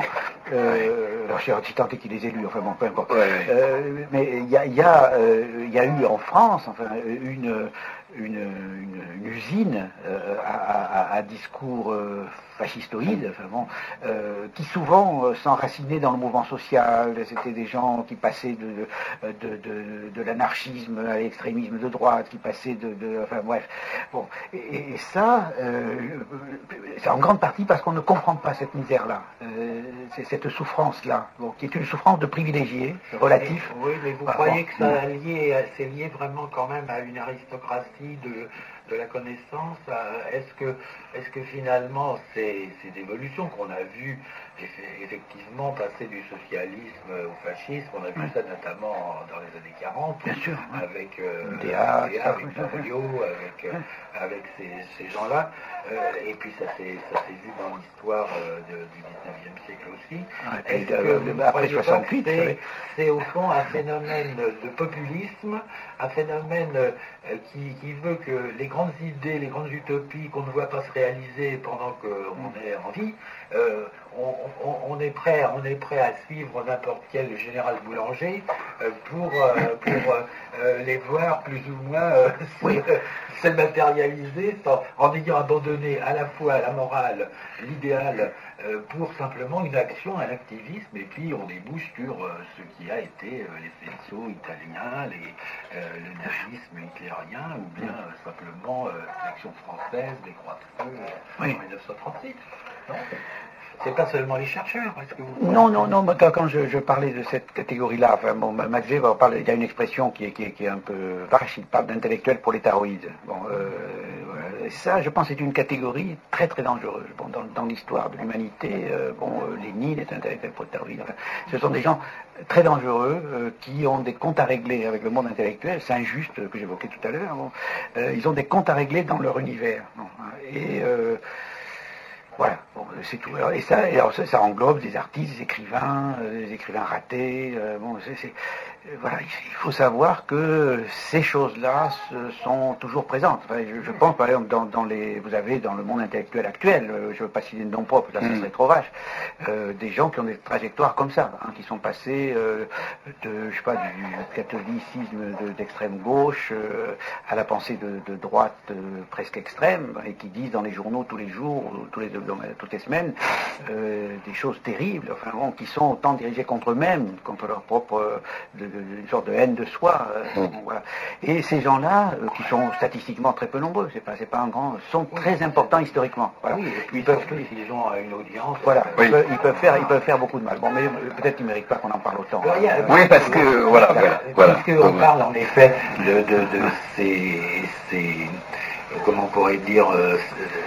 B: Euh, alors, j'ai tant qu'il les ait lus, enfin bon, peu importe. Ouais, ouais. Euh, mais il y a, y, a, euh, y a eu en France, enfin, une, une, une, une usine euh, à, à, à discours euh, fascistoïdes, enfin bon, euh, qui souvent euh, s'enracinaient dans le mouvement social. C'était des gens qui passaient de, de, de, de l'anarchisme à l'extrémisme de droite, qui passaient de, de enfin bref. Bon, et, et ça, euh, c'est en grande partie parce qu'on ne comprend pas cette misère-là, euh, c'est cette souffrance-là, bon, qui est une souffrance de privilégiés, relatif.
A: Oui, mais vous
B: par
A: croyez que ça est lié, c'est lié vraiment quand même à une aristocratie de de la connaissance, est-ce que, est-ce que finalement ces, ces évolutions qu'on a vues effectivement passer du socialisme au fascisme, on a vu ça notamment dans les années quarante,
B: bien sûr,
A: avec euh,
B: D A,
A: avec Mario, avec, euh, avec ces, ces gens-là, euh, et puis ça s'est, ça s'est vu dans l'histoire euh, de, du dix-neuvième siècle aussi.
B: Ouais, est-ce que vous après soixante-huit,
A: c'est, c'est au fond un phénomène de populisme, un phénomène euh, qui, qui veut que les grandes idées, les grandes utopies qu'on ne voit pas se réaliser pendant qu'on est en vie, euh, on, on, on, est prêt, on est prêt à suivre n'importe quel général Boulanger euh, pour, euh, pour euh, les voir plus ou moins euh, oui. se, se matérialiser sans, en ayant abandonné à la fois la morale, l'idéal, euh, pour simplement une action, un activisme, et puis on débouche sur euh, ce qui a été euh, les faisceaux italiens, les, euh, le nazisme hitlérien, ou bien euh, simplement euh, l'action française, les croix de feu euh, oui. en dix-neuf cent trente-six. Non, c'est pas seulement les chercheurs. Est-ce que vous
B: non, non, non. Quand, quand je, je parlais de cette catégorie-là, enfin, bon, Max Weber parle. Il y a une expression qui est, qui est, qui est un peu vache. Il parle d'intellectuels prolétaroïdes. Bon, euh, voilà. Ça, je pense, c'est une catégorie très, très dangereuse. Bon, dans, dans l'histoire de l'humanité, euh, bon, euh, Lénine est un intellectuel prolétaroïde. Enfin, ce sont des gens très dangereux euh, qui ont des comptes à régler avec le monde intellectuel. C'est injuste que j'évoquais tout à l'heure. Bon, euh, ils ont des comptes à régler dans leur univers. Bon, et euh, voilà, bon, c'est tout. Et ça, et alors ça, ça englobe des artistes, des écrivains, euh, des écrivains ratés. Euh, bon, c'est, c'est, euh, voilà, il faut savoir que ces choses-là sont toujours présentes. Enfin, je, je pense, par exemple, dans, dans les, vous avez dans le monde intellectuel actuel, euh, je ne veux pas citer de nom propre, là, ça serait trop vache, euh, des gens qui ont des trajectoires comme ça, hein, qui sont passés euh, de, je sais pas, du catholicisme de, d'extrême gauche euh, à la pensée de, de droite euh, presque extrême, et qui disent dans les journaux tous les jours, tous les toutes les semaines, euh, des choses terribles, enfin bon, qui sont autant dirigées contre eux-mêmes, contre leur propre, de, de, une sorte de haine de soi. Euh,
C: Mm.
B: voilà. Et ces gens-là, euh, qui sont statistiquement très peu nombreux, c'est pas, c'est pas un grand, sont très importants historiquement. Voilà.
A: Oui, et puis
B: Ils peuvent,
A: surtout, s'ils ont une audience.
B: voilà,
C: Oui.
B: ils, peuvent, ils peuvent faire, ils peuvent faire beaucoup de mal. Bon, mais euh, peut-être qu'ils ne méritent pas qu'on en parle autant.
A: Oui, il y a-
C: Oui, parce que, voilà, voilà, voilà.
A: Puisqu'on parle en effet de, de, de ces, ces- comment on pourrait dire, euh,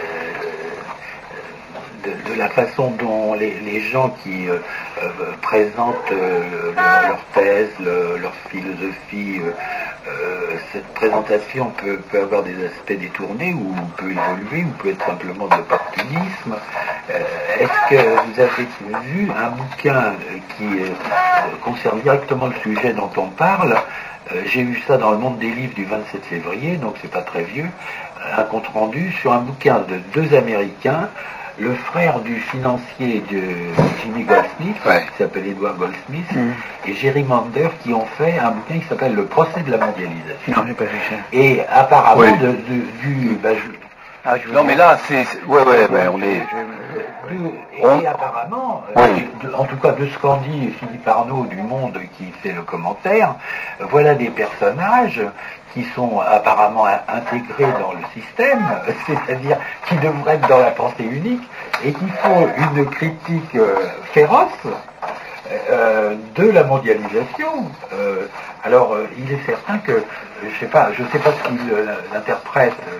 A: de, de la façon dont les, les gens qui euh, euh, présentent euh, leur, leur thèse, le- leur philosophie, euh, euh, cette présentation peut, peut avoir des aspects détournés ou peut évoluer ou peut être simplement de l'opportunisme. Euh, Est-ce que vous avez vu un bouquin qui euh, concerne directement le sujet dont on parle? Euh, J'ai vu ça dans le Monde des livres du vingt-sept février, donc c'est pas très vieux, un compte rendu sur un bouquin de deux Américains, le frère du financier de Jimmy Goldsmith,
C: Ouais.
A: qui s'appelle Edward Goldsmith,
B: Mhm.
A: et Jerry Mander, qui ont fait un bouquin qui s'appelle Le procès de la mondialisation.
B: Non, j'ai pas vu ça.
A: Et apparemment,
C: Oui.
A: de, de- du, bah, je-
B: Ah, je vous
C: Non, mais là, c'est... c'est- Ouais, ouais, ouais, on est...
A: du- et,
C: On-
A: et apparemment, euh,
C: Oui.
A: de- en tout cas de ce qu'en dit Philippe Arnaud du Monde qui fait le commentaire, euh, voilà des personnages qui sont apparemment in- intégrés dans le système, c'est-à-dire qui devraient être dans la pensée unique et qui font une critique euh, féroce euh, de la mondialisation. Euh, alors, euh, il est certain que, euh, je sais pas, je sais pas ce qu'il euh, interprète, euh,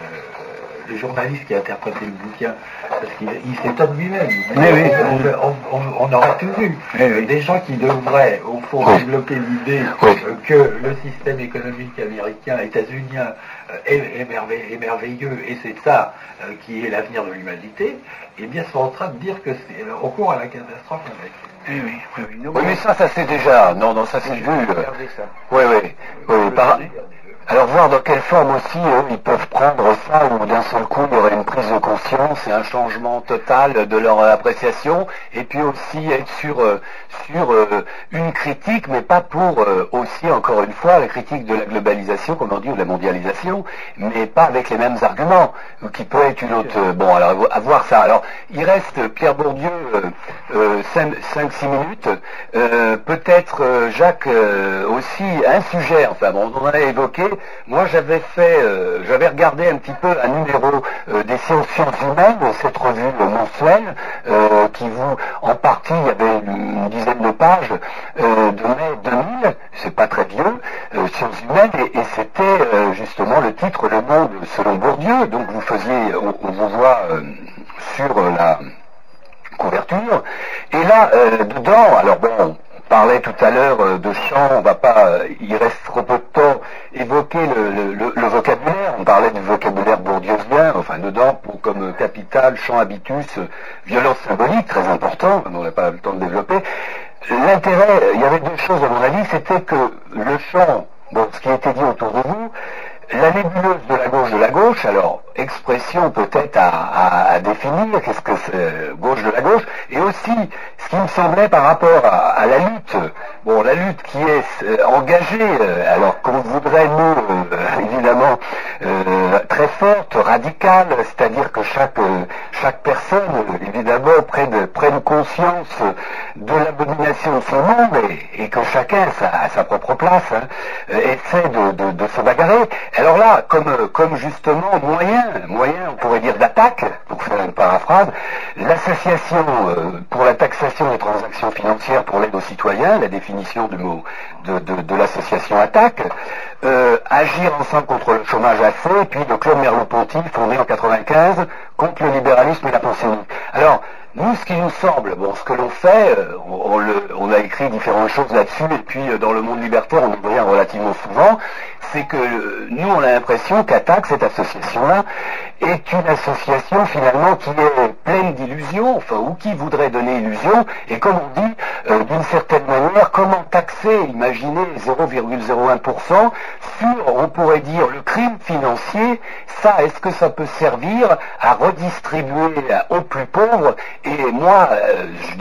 A: le journaliste qui a interprété le bouquin, parce qu'il il s'étonne lui-même.
B: Oui, oui.
A: On, on- on aurait tout vu.
B: Oui, oui.
A: Des gens qui devraient, au fond,
C: Oui.
A: développer l'idée
C: Oui.
A: euh, que le système économique américain, états-unien, euh, est, est merveille- est merveilleux, et c'est ça euh, qui est l'avenir de l'humanité, eh bien, sont en train de dire que c'est euh, au cours à la catastrophe avec.
B: Oui, oui, oui, oui. Non,
C: Oui, mais ça, ça c'est déjà... Non, non, ça c'est vu. euh,
B: regardez ça.
C: Oui, oui. Oui, par... Alors voir dans quelle forme aussi eux, ils peuvent prendre ça où d'un seul coup il y aurait une prise de conscience et un changement total de leur euh, appréciation et puis aussi être sur, euh, sur euh, une critique mais pas pour euh, aussi encore une fois la critique de la globalisation comme on dit ou de la mondialisation mais pas avec les mêmes arguments ou qui peut être une autre... euh, bon alors à voir ça. Alors il reste Pierre Bourdieu euh, euh, cinq six minutes euh, peut-être euh, Jacques euh, aussi un sujet enfin bon on en a évoqué. Moi, j'avais fait, euh, j'avais regardé un petit peu un numéro euh, des sciences humaines, cette revue euh, mensuelle, euh, qui vous, en partie, il y avait une, une dizaine de pages euh, de mai deux mille, c'est pas très vieux, euh, sciences humaines, et, et c'était euh, justement le titre Le Monde selon Bourdieu. Donc, vous faisiez, on, on vous voit euh, sur euh, la couverture, et là, euh, dedans, alors bon. On parlait tout à l'heure euh, de chant, on va pas, euh, il reste trop peu de temps, évoquer le, le- le- le vocabulaire. On parlait du vocabulaire bourdieusien, enfin dedans, pour, comme euh, capital, chant, habitus, euh, violence symbolique, très important, on n'a pas le temps de développer. L'intérêt, il y avait deux choses à mon avis, c'était que le chant, bon, ce qui a été dit autour de vous, la nébuleuse de la gauche de la gauche, alors expression peut-être à, à- à définir, qu'est-ce que c'est gauche de la gauche, et aussi ce qui me semblait par rapport à, à la lutte, bon la lutte qui est euh, engagée, euh, alors qu'on voudrait nous euh, évidemment euh, très forte, radicale, c'est-à-dire que chaque euh, chaque personne euh, évidemment prenne, prenne conscience de l'abomination de son monde et, et que chacun a sa, a sa propre place, hein, euh, essaie de, de, de se bagarrer. Alors là, comme, euh, comme justement moyen, moyen, on pourrait dire d'attaque, pour faire une paraphrase, l'association euh, pour la taxation des transactions financières pour l'aide aux citoyens, la définition du mot de, de, de l'association attaque, euh, agir ensemble contre le chômage assez, puis de Claude Merleau-Ponty, fondé en quatre-vingt-quinze, contre le libéralisme et la pensée unique. Alors, nous, ce qui nous semble, bon, ce que l'on fait, euh, on, on le- on a écrit différentes choses là-dessus, et puis euh, dans le monde libertaire, on en revient relativement souvent, c'est que euh, nous, on a l'impression qu'Attaque, cette association-là, est une association finalement qui est pleine d'illusions, enfin, ou qui voudrait donner illusion, et comme on dit, euh, d'une certaine manière, comment taxer, imaginez zéro virgule zéro un pour cent sur, on pourrait dire, le crime financier, ça, est-ce que ça peut servir à redistribuer aux plus pauvres? Et moi, euh, je dis, vous direz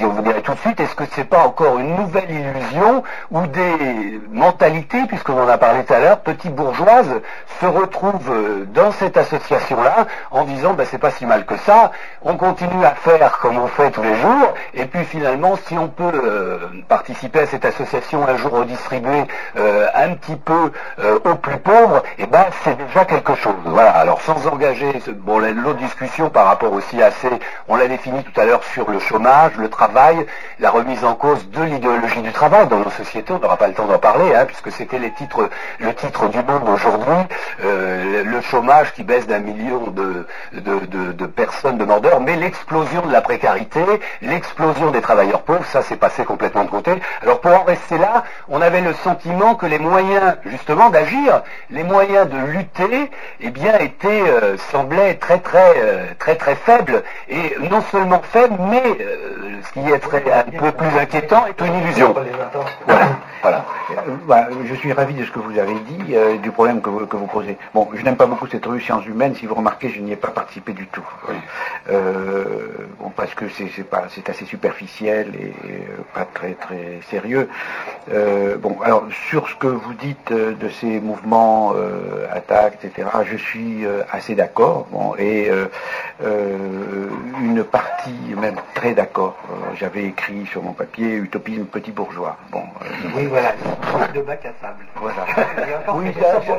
C: tout de suite, est-ce que c'est pas encore une nouvelle illusion où des mentalités, puisqu'on en a parlé tout à l'heure, petites bourgeoises, se retrouvent dans cette association-là en disant ben, c'est pas si mal que ça, on continue à faire comme on fait tous les jours, et puis finalement, si on peut euh, participer à cette association un jour redistribuer euh, un petit peu euh, aux plus pauvres, et ben c'est déjà quelque chose. Voilà. Alors sans engager, bon, l'autre discussion par rapport aussi à ces, on l'a défini tout à l'heure sur le chômage, le travail, la remise en cause de l'idéologie du travail dans nos sociétés, on n'aura pas le temps d'en parler, hein, puisque c'était les titres, le titre du Monde aujourd'hui, euh, le chômage qui baisse d'un million de, de, de, de personnes demandeurs, mais l'explosion de la précarité, l'explosion des travailleurs pauvres, ça s'est passé complètement de côté. Alors pour en rester là, on avait le sentiment que les moyens justement d'agir, les moyens de lutter, eh bien étaient, euh, semblaient très très euh, très très faibles, et non seulement faibles, mais euh, ce qui est très, un peu plus inquiétant est une illusion. Voilà. Voilà.
B: Euh, voilà, je suis ravi de ce que vous avez dit, euh, du problème que vous, que vous posez. Bon, je n'aime pas beaucoup cette revue Sciences Humaines, si vous remarquez, je n'y ai pas participé du tout.
C: Oui.
B: Euh, bon, parce que c'est, c'est, pas, c'est assez superficiel et euh, pas très très sérieux. Euh, bon, alors, sur ce que vous dites euh, de ces mouvements, euh, attaques, et cetera, je suis euh, assez d'accord, bon, et euh, euh, une partie, même très d'accord. Euh, j'avais écrit sur mon papier Utopisme petit bourgeois. Bon, euh,
A: oui, voilà, de bac à sable.
B: Voilà. Oui,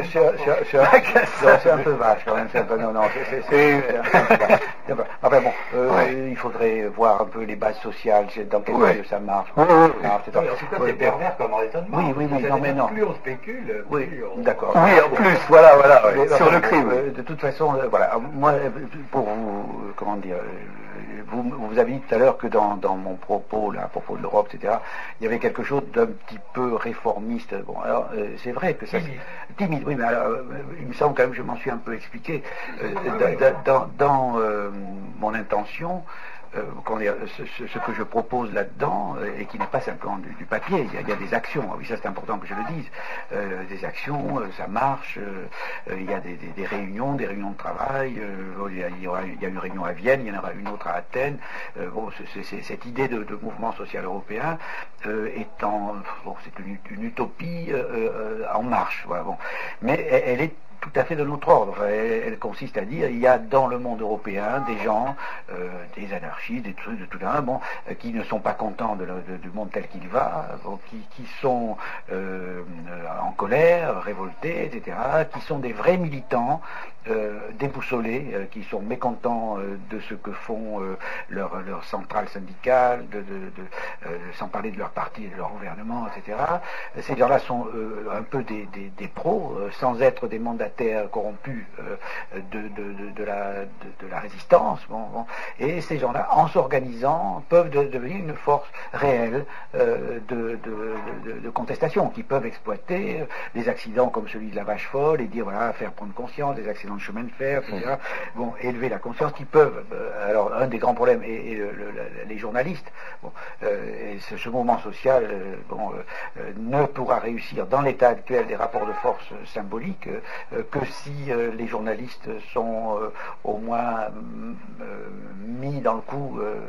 B: c'est un peu vache quand même. C'est un peu, non, non, c'est, c'est, c'est, enfin bon, euh, ouais. Il faudrait voir un peu les bases sociales, dans quel
C: ouais.
B: milieu ça marche.
C: Oui, oui,
A: oui. En tout cas, c'est ouais, pervers comme raisonnement.
B: Oui, oui, oui, non, mais non.
A: Plus on spécule,
B: oui,
A: plus on...
B: d'accord.
C: Oui, en plus, voilà, voilà, ouais.
B: Mais,
C: sur
B: enfin,
C: le crime.
B: Euh, de toute façon, euh, voilà, moi, pour vous, euh, comment dire, euh, vous, vous avez dit tout à l'heure que dans, dans mon propos, là, à propos de l'Europe, et cetera, il y avait quelque chose d'un petit peu réformiste. Bon, alors, euh, c'est vrai que ça...
A: Timide.
B: Timide, oui, mais alors, euh, il me semble quand même que je m'en suis un peu expliqué. Euh, dans dans, dans euh, mon intention, Euh, dire, ce, ce, ce que je propose là-dedans, euh, et qui n'est pas simplement du, du papier, il y, a, il y a des actions, oui, ça c'est important que je le dise, euh, des actions, euh, ça marche, euh, il y a des, des, des réunions, des réunions de travail, euh, il, y a, il, y aura, il y a une réunion à Vienne, il y en aura une autre à Athènes, euh, bon, c'est, c'est, cette idée de, de mouvement social européen euh, étant, bon, c'est une, une utopie euh, euh, en marche, voilà, bon, mais elle, elle est tout à fait de notre ordre. Elle, elle consiste à dire il y a dans le monde européen des gens, euh, des anarchistes, des trucs de tout un, bon, euh, qui ne sont pas contents de, de, du monde tel qu'il va, bon, qui, qui sont euh, en colère, révoltés, et cetera, qui sont des vrais militants, euh, déboussolés, euh, qui sont mécontents euh, de ce que font euh, leurs leur centrales syndicales, de, de, de, euh, sans parler de leur parti et de leur gouvernement, et cetera. Ces gens-là sont euh, un peu des, des, des pros, euh, sans être des mandataires corrompus euh, de, de, de, de, la, de, de la résistance. Bon, bon. Et ces gens-là, en s'organisant, peuvent de, devenir une force réelle euh, de, de, de, de contestation, qui peuvent exploiter des accidents comme celui de la vache folle et dire, voilà, faire prendre conscience des accidents de chemin de fer, et cetera. Bon, élever la conscience, qui peuvent... Euh, alors, un des grands problèmes est, est le, le, les journalistes. Bon, euh, et ce, ce mouvement social euh, bon, euh, ne pourra réussir dans l'état actuel des rapports de force symboliques euh, que si euh, les journalistes sont euh, au moins euh, mis dans le coup euh,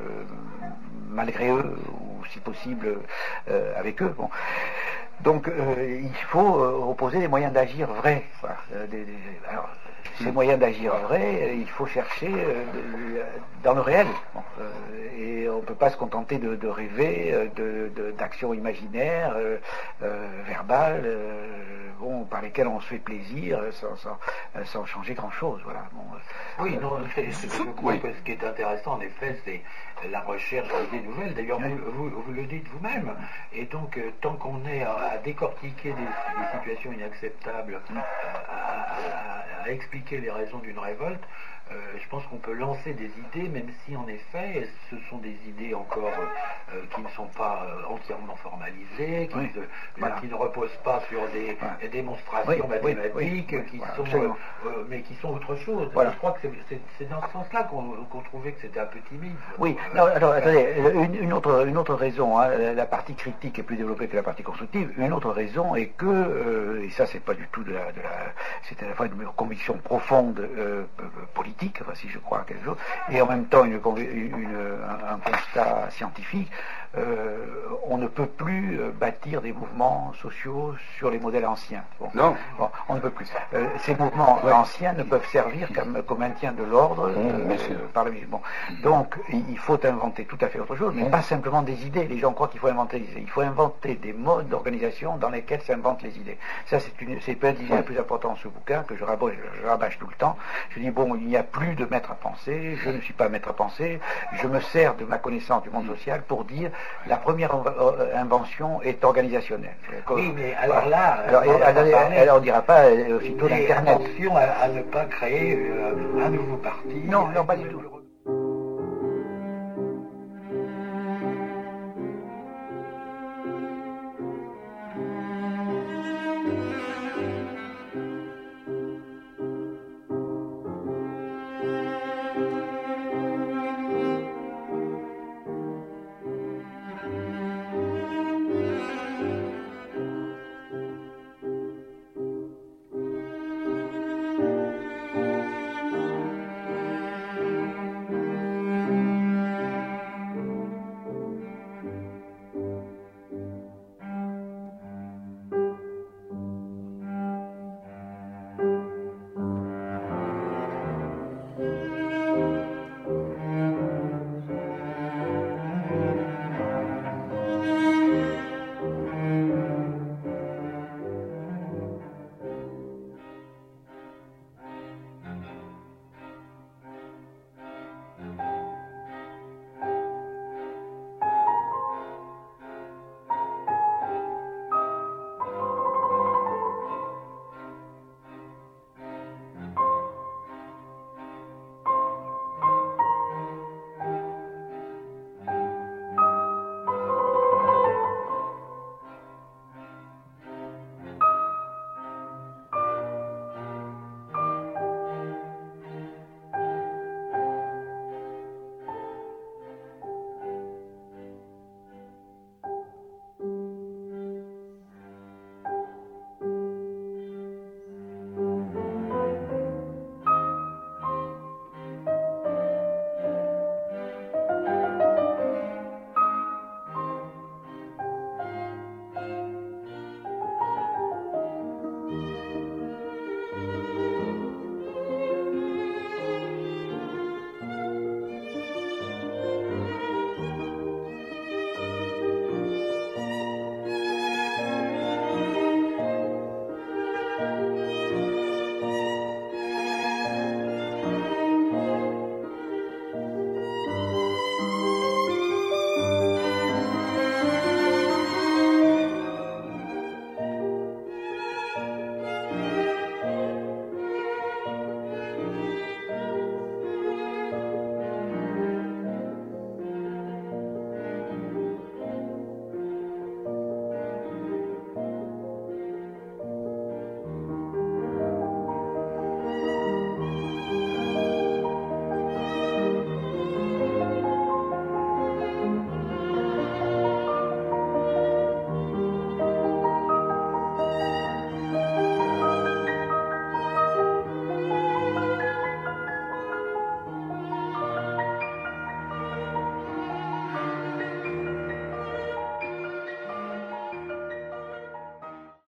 B: malgré eux, ou si possible euh, avec eux. Bon. Donc euh, il faut euh, opposer des moyens d'agir vrais. Voilà. Euh, des, des, alors, ces moyens d'agir vrais, il faut chercher euh, de, dans le réel. Bon, euh, et on ne peut pas se contenter de, de rêver de, de, d'actions imaginaires, euh, euh, verbales, euh, bon, par lesquelles on se fait plaisir sans, sans, sans changer grand-chose. Voilà. Bon,
A: oui, non, c'est, c'est, je crois que ce qui est intéressant, en effet, c'est la recherche d'idées nouvelles. D'ailleurs, vous, vous, vous le dites vous-même. Et donc, euh, tant qu'on est à, à décortiquer des, des situations inacceptables, à, à, à expliquer les raisons d'une révolte, euh, je pense qu'on peut lancer des idées, même si en effet ce sont des idées encore euh, qui ne sont pas euh, entièrement formalisées, qui,
B: oui.
A: ne,
B: voilà.
A: qui ne reposent pas sur des, voilà. des démonstrations
B: oui,
A: mathématiques,
B: oui, oui,
A: qui
B: voilà,
A: sont, euh, euh, mais qui sont autre chose. Voilà. Je crois que c'est, c'est, c'est dans ce sens-là qu'on, qu'on trouvait que c'était un peu timide.
B: Oui, euh, non, alors attendez, une, une, autre, une autre raison, hein, la partie critique est plus développée que la partie constructive. Une autre raison est que, euh, et ça c'est pas du tout de la, de la c'est à la fois une conviction profonde euh, politique, enfin, si je crois à quelque chose, et en même temps une, une, un, un constat scientifique. euh, on ne peut plus euh, bâtir des mouvements sociaux sur les modèles anciens. Bon.
C: Non.
B: Bon, on ne peut plus. Euh, ces mouvements ouais. anciens ne peuvent servir qu'au maintien de l'ordre
C: mmh,
B: euh, par la musique. Bon. Donc, il faut inventer tout à fait autre chose, mais mmh. pas simplement des idées. Les gens croient qu'il faut inventer des idées. Il faut inventer des modes d'organisation dans lesquels s'inventent les idées. Ça, c'est une, c'est un des idées plus important de ce bouquin que je rabâche, je rabâche tout le temps. Je dis, bon, il n'y a plus de maître à penser, je ne suis pas maître à penser, je me sers de ma connaissance du monde social pour dire la première invention est organisationnelle.
A: Oui, mais alors là,
B: alors, on alors, alors on ne dira pas aussitôt
A: l'Internet.
B: l'Internet.
A: Attention à, à ne pas créer euh, un nouveau parti.
B: Non, non, pas du tout.